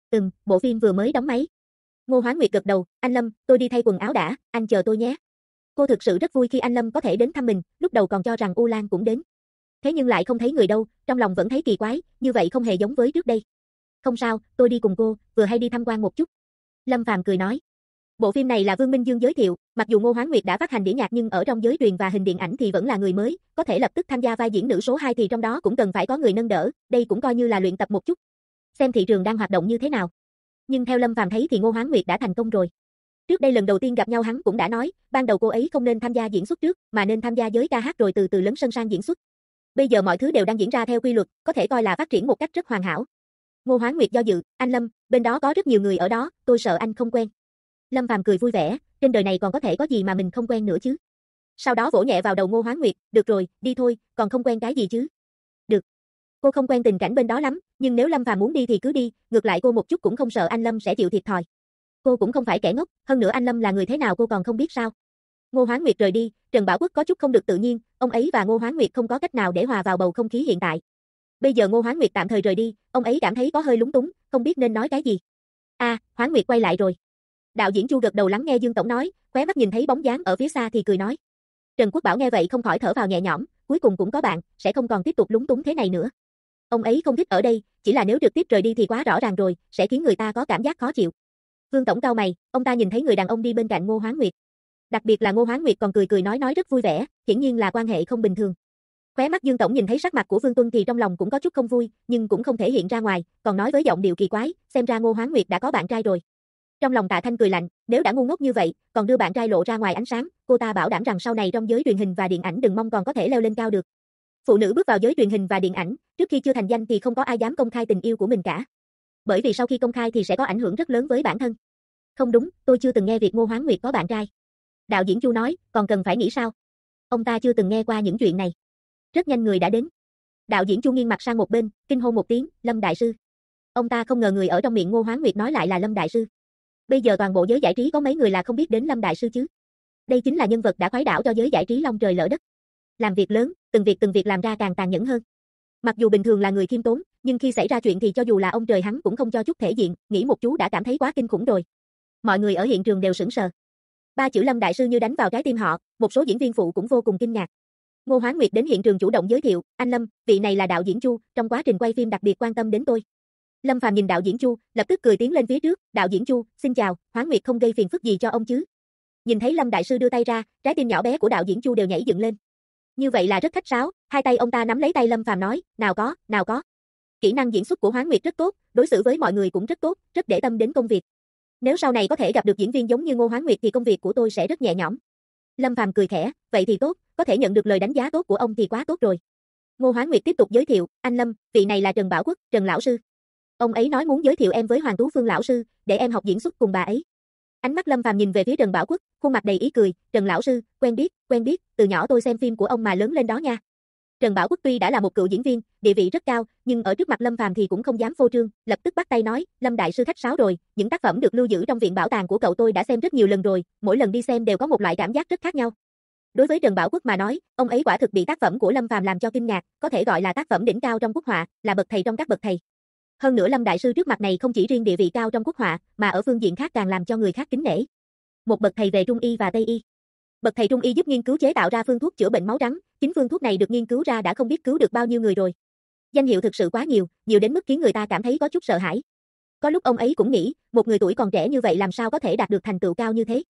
Bộ phim vừa mới đóng máy. Ngô Hoán Nguyệt gật đầu, anh Lâm, tôi đi thay quần áo đã, anh chờ tôi nhé. Cô thực sự rất vui khi anh Lâm có thể đến thăm mình, lúc đầu còn cho rằng U Lan cũng đến. Thế nhưng lại không thấy người đâu, trong lòng vẫn thấy kỳ quái, như vậy không hề giống với trước đây. Không sao, tôi đi cùng cô, vừa hay đi tham quan một chút. Lâm Phàm cười nói. Bộ phim này là Vương Minh Dương giới thiệu, mặc dù Ngô Hoán Nguyệt đã phát hành đĩa nhạc nhưng ở trong giới truyền và hình điện ảnh thì vẫn là người mới, có thể lập tức tham gia vai diễn nữ số 2 thì trong đó cũng cần phải có người nâng đỡ, đây cũng coi như là luyện tập một chút. Xem thị trường đang hoạt động như thế nào. Nhưng theo Lâm Phàm thấy thì Ngô Hoán Nguyệt đã thành công rồi. Trước đây lần đầu tiên gặp nhau hắn cũng đã nói, ban đầu cô ấy không nên tham gia diễn xuất trước, mà nên tham gia giới ca hát rồi từ từ lấn sân sang diễn xuất. Bây giờ mọi thứ đều đang diễn ra theo quy luật, có thể coi là phát triển một cách rất hoàn hảo. Ngô Hoán Nguyệt do dự, anh Lâm, bên đó có rất nhiều người ở đó, tôi sợ anh không quen. Lâm Phàm cười vui vẻ, trên đời này còn có thể có gì mà mình không quen nữa chứ. Sau đó vỗ nhẹ vào đầu Ngô Hoán Nguyệt, được rồi, đi thôi, còn không quen cái gì chứ. Được. Cô không quen tình cảnh bên đó lắm, nhưng nếu Lâm Phàm muốn đi thì cứ đi, ngược lại cô một chút cũng không sợ anh Lâm sẽ chịu thiệt thòi. Cô cũng không phải kẻ ngốc, hơn nữa anh Lâm là người thế nào cô còn không biết sao. Ngô Hoán Nguyệt rời đi, Trần Bảo Quốc có chút không được tự nhiên, ông ấy và Ngô Hoán Nguyệt không có cách nào để hòa vào bầu không khí hiện tại. Bây giờ Ngô Hoán Nguyệt tạm thời rời đi, ông ấy cảm thấy có hơi lúng túng, không biết nên nói cái gì. Hoán Nguyệt quay lại rồi. Đạo diễn Chu gật đầu lắng nghe Dương tổng nói, khóe mắt nhìn thấy bóng dáng ở phía xa thì cười nói. Trần Quốc Bảo nghe vậy không khỏi thở vào nhẹ nhõm, cuối cùng cũng có bạn, sẽ không còn tiếp tục lúng túng thế này nữa. Ông ấy không thích ở đây, chỉ là nếu trực tiếp rời đi thì quá rõ ràng rồi, sẽ khiến người ta có cảm giác khó chịu. Vương tổng cau mày, ông ta nhìn thấy người đàn ông đi bên cạnh Ngô Hoán Nguyệt. Đặc biệt là Ngô Hoán Nguyệt còn cười nói rất vui vẻ, hiển nhiên là quan hệ không bình thường. Khóe mắt Dương tổng nhìn thấy sắc mặt của Vương Tuân thì trong lòng cũng có chút không vui, nhưng cũng không thể hiện ra ngoài, còn nói với giọng điệu kỳ quái, xem ra Ngô Hoán Nguyệt đã có bạn trai rồi. Trong lòng Tạ Thanh cười lạnh, nếu đã ngu ngốc như vậy, còn đưa bạn trai lộ ra ngoài ánh sáng, cô ta bảo đảm rằng sau này trong giới truyền hình và điện ảnh đừng mong còn có thể leo lên cao được. Phụ nữ bước vào giới truyền hình và điện ảnh, trước khi chưa thành danh thì không có ai dám công khai tình yêu của mình cả. Bởi vì sau khi công khai thì sẽ có ảnh hưởng rất lớn với bản thân. Không đúng, tôi chưa từng nghe việc Ngô Hoán Nguyệt có bạn trai. Đạo diễn Chu nói, còn cần phải nghĩ sao? Ông ta chưa từng nghe qua những chuyện này. Rất nhanh người đã đến. Đạo diễn Chu nghiêng mặt sang một bên, kinh hô một tiếng, Lâm đại sư. Ông ta không ngờ người ở trong miệng Ngô Hoán Nguyệt nói lại là Lâm đại sư. Bây giờ toàn bộ giới giải trí có mấy người là không biết đến Lâm đại sư chứ? Đây chính là nhân vật đã khoái đảo cho giới giải trí long trời lỡ đất. Làm việc lớn, từng việc làm ra càng tàn nhẫn hơn. Mặc dù bình thường là người khiêm tốn, nhưng khi xảy ra chuyện thì cho dù là ông trời hắn cũng không cho chút thể diện, nghĩ một chú đã cảm thấy quá kinh khủng rồi. Mọi người ở hiện trường đều sững sờ. 3 chữ Lâm đại sư như đánh vào trái tim họ, một số diễn viên phụ cũng vô cùng kinh ngạc. Ngô Hoán Nguyệt đến hiện trường chủ động giới thiệu, anh Lâm, vị này là đạo diễn Chu, trong quá trình quay phim đặc biệt quan tâm đến tôi. Lâm Phàm nhìn đạo diễn Chu, lập tức cười tiến lên phía trước, đạo diễn Chu, xin chào, Hoán Nguyệt không gây phiền phức gì cho ông chứ? Nhìn thấy Lâm đại sư đưa tay ra, trái tim nhỏ bé của đạo diễn Chu đều nhảy dựng lên. Như vậy là rất khách sáo, hai tay ông ta nắm lấy tay Lâm Phàm nói, nào có. Kỹ năng diễn xuất của Hoán Nguyệt rất tốt, đối xử với mọi người cũng rất tốt, rất để tâm đến công việc. Nếu sau này có thể gặp được diễn viên giống như Ngô Hoán Nguyệt thì công việc của tôi sẽ rất nhẹ nhõm. Lâm Phàm cười khẽ, vậy thì tốt, có thể nhận được lời đánh giá tốt của ông thì quá tốt rồi. Ngô Hoán Nguyệt tiếp tục giới thiệu, anh Lâm, vị này là Trần Bảo Quốc, Trần lão sư. Ông ấy nói muốn giới thiệu em với Hoàng Tú Phương lão sư, để em học diễn xuất cùng bà ấy. Ánh mắt Lâm Phàm nhìn về phía Trần Bảo Quốc, khuôn mặt đầy ý cười, Trần lão sư, quen biết, từ nhỏ tôi xem phim của ông mà lớn lên đó nha. Trần Bảo Quốc tuy đã là một cựu diễn viên, địa vị rất cao, nhưng ở trước mặt Lâm Phàm thì cũng không dám phô trương, lập tức bắt tay nói, Lâm đại sư khách sáo rồi, những tác phẩm được lưu giữ trong viện bảo tàng của cậu tôi đã xem rất nhiều lần rồi, mỗi lần đi xem đều có một loại cảm giác rất khác nhau. Đối với Trần Bảo Quốc mà nói, ông ấy quả thực bị tác phẩm của Lâm Phàm làm cho kinh ngạc, có thể gọi là tác phẩm đỉnh cao trong quốc họa, là bậc thầy trong các bậc thầy. Hơn nữa Lâm đại sư trước mặt này không chỉ riêng địa vị cao trong quốc họa, mà ở phương diện khác càng làm cho người khác kính nể. Một bậc thầy về Trung y và Tây y. Bậc thầy Trung y giúp nghiên cứu chế tạo ra phương thuốc chữa bệnh máu trắng, chính phương thuốc này được nghiên cứu ra đã không biết cứu được bao nhiêu người rồi. Danh hiệu thực sự quá nhiều, nhiều đến mức khiến người ta cảm thấy có chút sợ hãi. Có lúc ông ấy cũng nghĩ, một người tuổi còn trẻ như vậy làm sao có thể đạt được thành tựu cao như thế.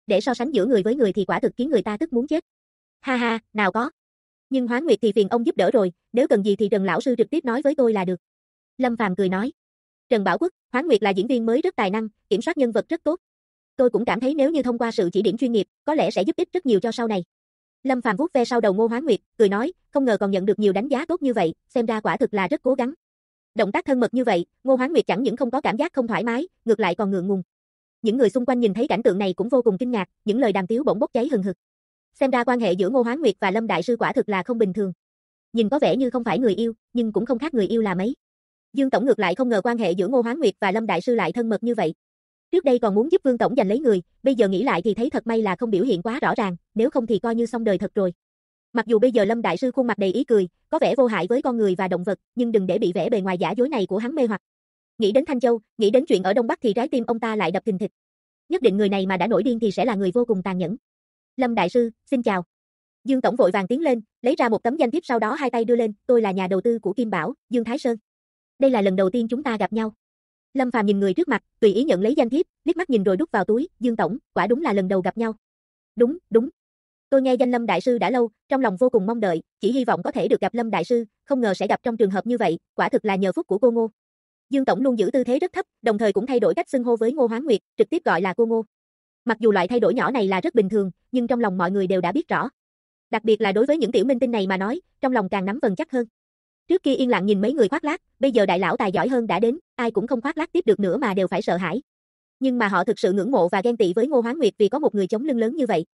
Để so sánh giữa người với người thì quả thực khiến người ta tức muốn chết. Ha ha, nào có. Nhưng Hoán Nguyệt thì phiền ông giúp đỡ rồi, nếu cần gì thì Trần lão sư trực tiếp nói với tôi là được. Lâm Phàm cười nói. Trần Bảo Quốc, Hoán Nguyệt là diễn viên mới rất tài năng, kiểm soát nhân vật rất tốt. Tôi cũng cảm thấy nếu như thông qua sự chỉ điểm chuyên nghiệp, có lẽ sẽ giúp ích rất nhiều cho sau này. Lâm Phàm vuốt ve sau đầu Ngô Hoán Nguyệt, cười nói, không ngờ còn nhận được nhiều đánh giá tốt như vậy, xem ra quả thực là rất cố gắng. Động tác thân mật như vậy, Ngô Hoán Nguyệt chẳng những không có cảm giác không thoải mái, ngược lại còn ngượng ngùng. Những người xung quanh nhìn thấy cảnh tượng này cũng vô cùng kinh ngạc, những lời đàm tiếu bỗng bốc cháy hừng hực. Xem ra quan hệ giữa Ngô Hoán Nguyệt và Lâm đại sư quả thực là không bình thường. Nhìn có vẻ như không phải người yêu, nhưng cũng không khác người yêu là mấy. Dương tổng ngược lại không ngờ quan hệ giữa Ngô Hoán Nguyệt và Lâm đại sư lại thân mật như vậy. Trước đây còn muốn giúp Vương tổng giành lấy người, bây giờ nghĩ lại thì thấy thật may là không biểu hiện quá rõ ràng, nếu không thì coi như xong đời thật rồi. Mặc dù bây giờ Lâm đại sư khuôn mặt đầy ý cười, có vẻ vô hại với con người và động vật, nhưng đừng để bị vẻ bề ngoài giả dối này của hắn mê hoặc. Nghĩ đến Thanh Châu, nghĩ đến chuyện ở Đông Bắc thì trái tim ông ta lại đập thình thịch. Nhất định người này mà đã nổi điên thì sẽ là người vô cùng tàn nhẫn. Lâm đại sư, xin chào. Dương tổng vội vàng tiến lên, lấy ra một tấm danh thiếp sau đó hai tay đưa lên, tôi là nhà đầu tư của Kim Bảo, Dương Thái Sơn. Đây là lần đầu tiên chúng ta gặp nhau. Lâm Phàm nhìn người trước mặt, tùy ý nhận lấy danh thiếp, liếc mắt nhìn rồi đút vào túi, Dương tổng, quả đúng là lần đầu gặp nhau. Đúng, đúng. Tôi nghe danh Lâm đại sư đã lâu, trong lòng vô cùng mong đợi, chỉ hy vọng có thể được gặp Lâm đại sư, không ngờ sẽ gặp trong trường hợp như vậy, quả thực là nhờ phúc của cô Ngô. Dương tổng luôn giữ tư thế rất thấp, đồng thời cũng thay đổi cách xưng hô với Ngô Hoán Nguyệt, trực tiếp gọi là cô Ngô. Mặc dù loại thay đổi nhỏ này là rất bình thường, nhưng trong lòng mọi người đều đã biết rõ. Đặc biệt là đối với những tiểu minh tinh này mà nói, trong lòng càng nắm vững chắc hơn. Trước kia yên lặng nhìn mấy người khoác lác, bây giờ đại lão tài giỏi hơn đã đến, ai cũng không khoác lác tiếp được nữa mà đều phải sợ hãi. Nhưng mà họ thực sự ngưỡng mộ và ghen tị với Ngô Hoán Nguyệt vì có một người chống lưng lớn như vậy.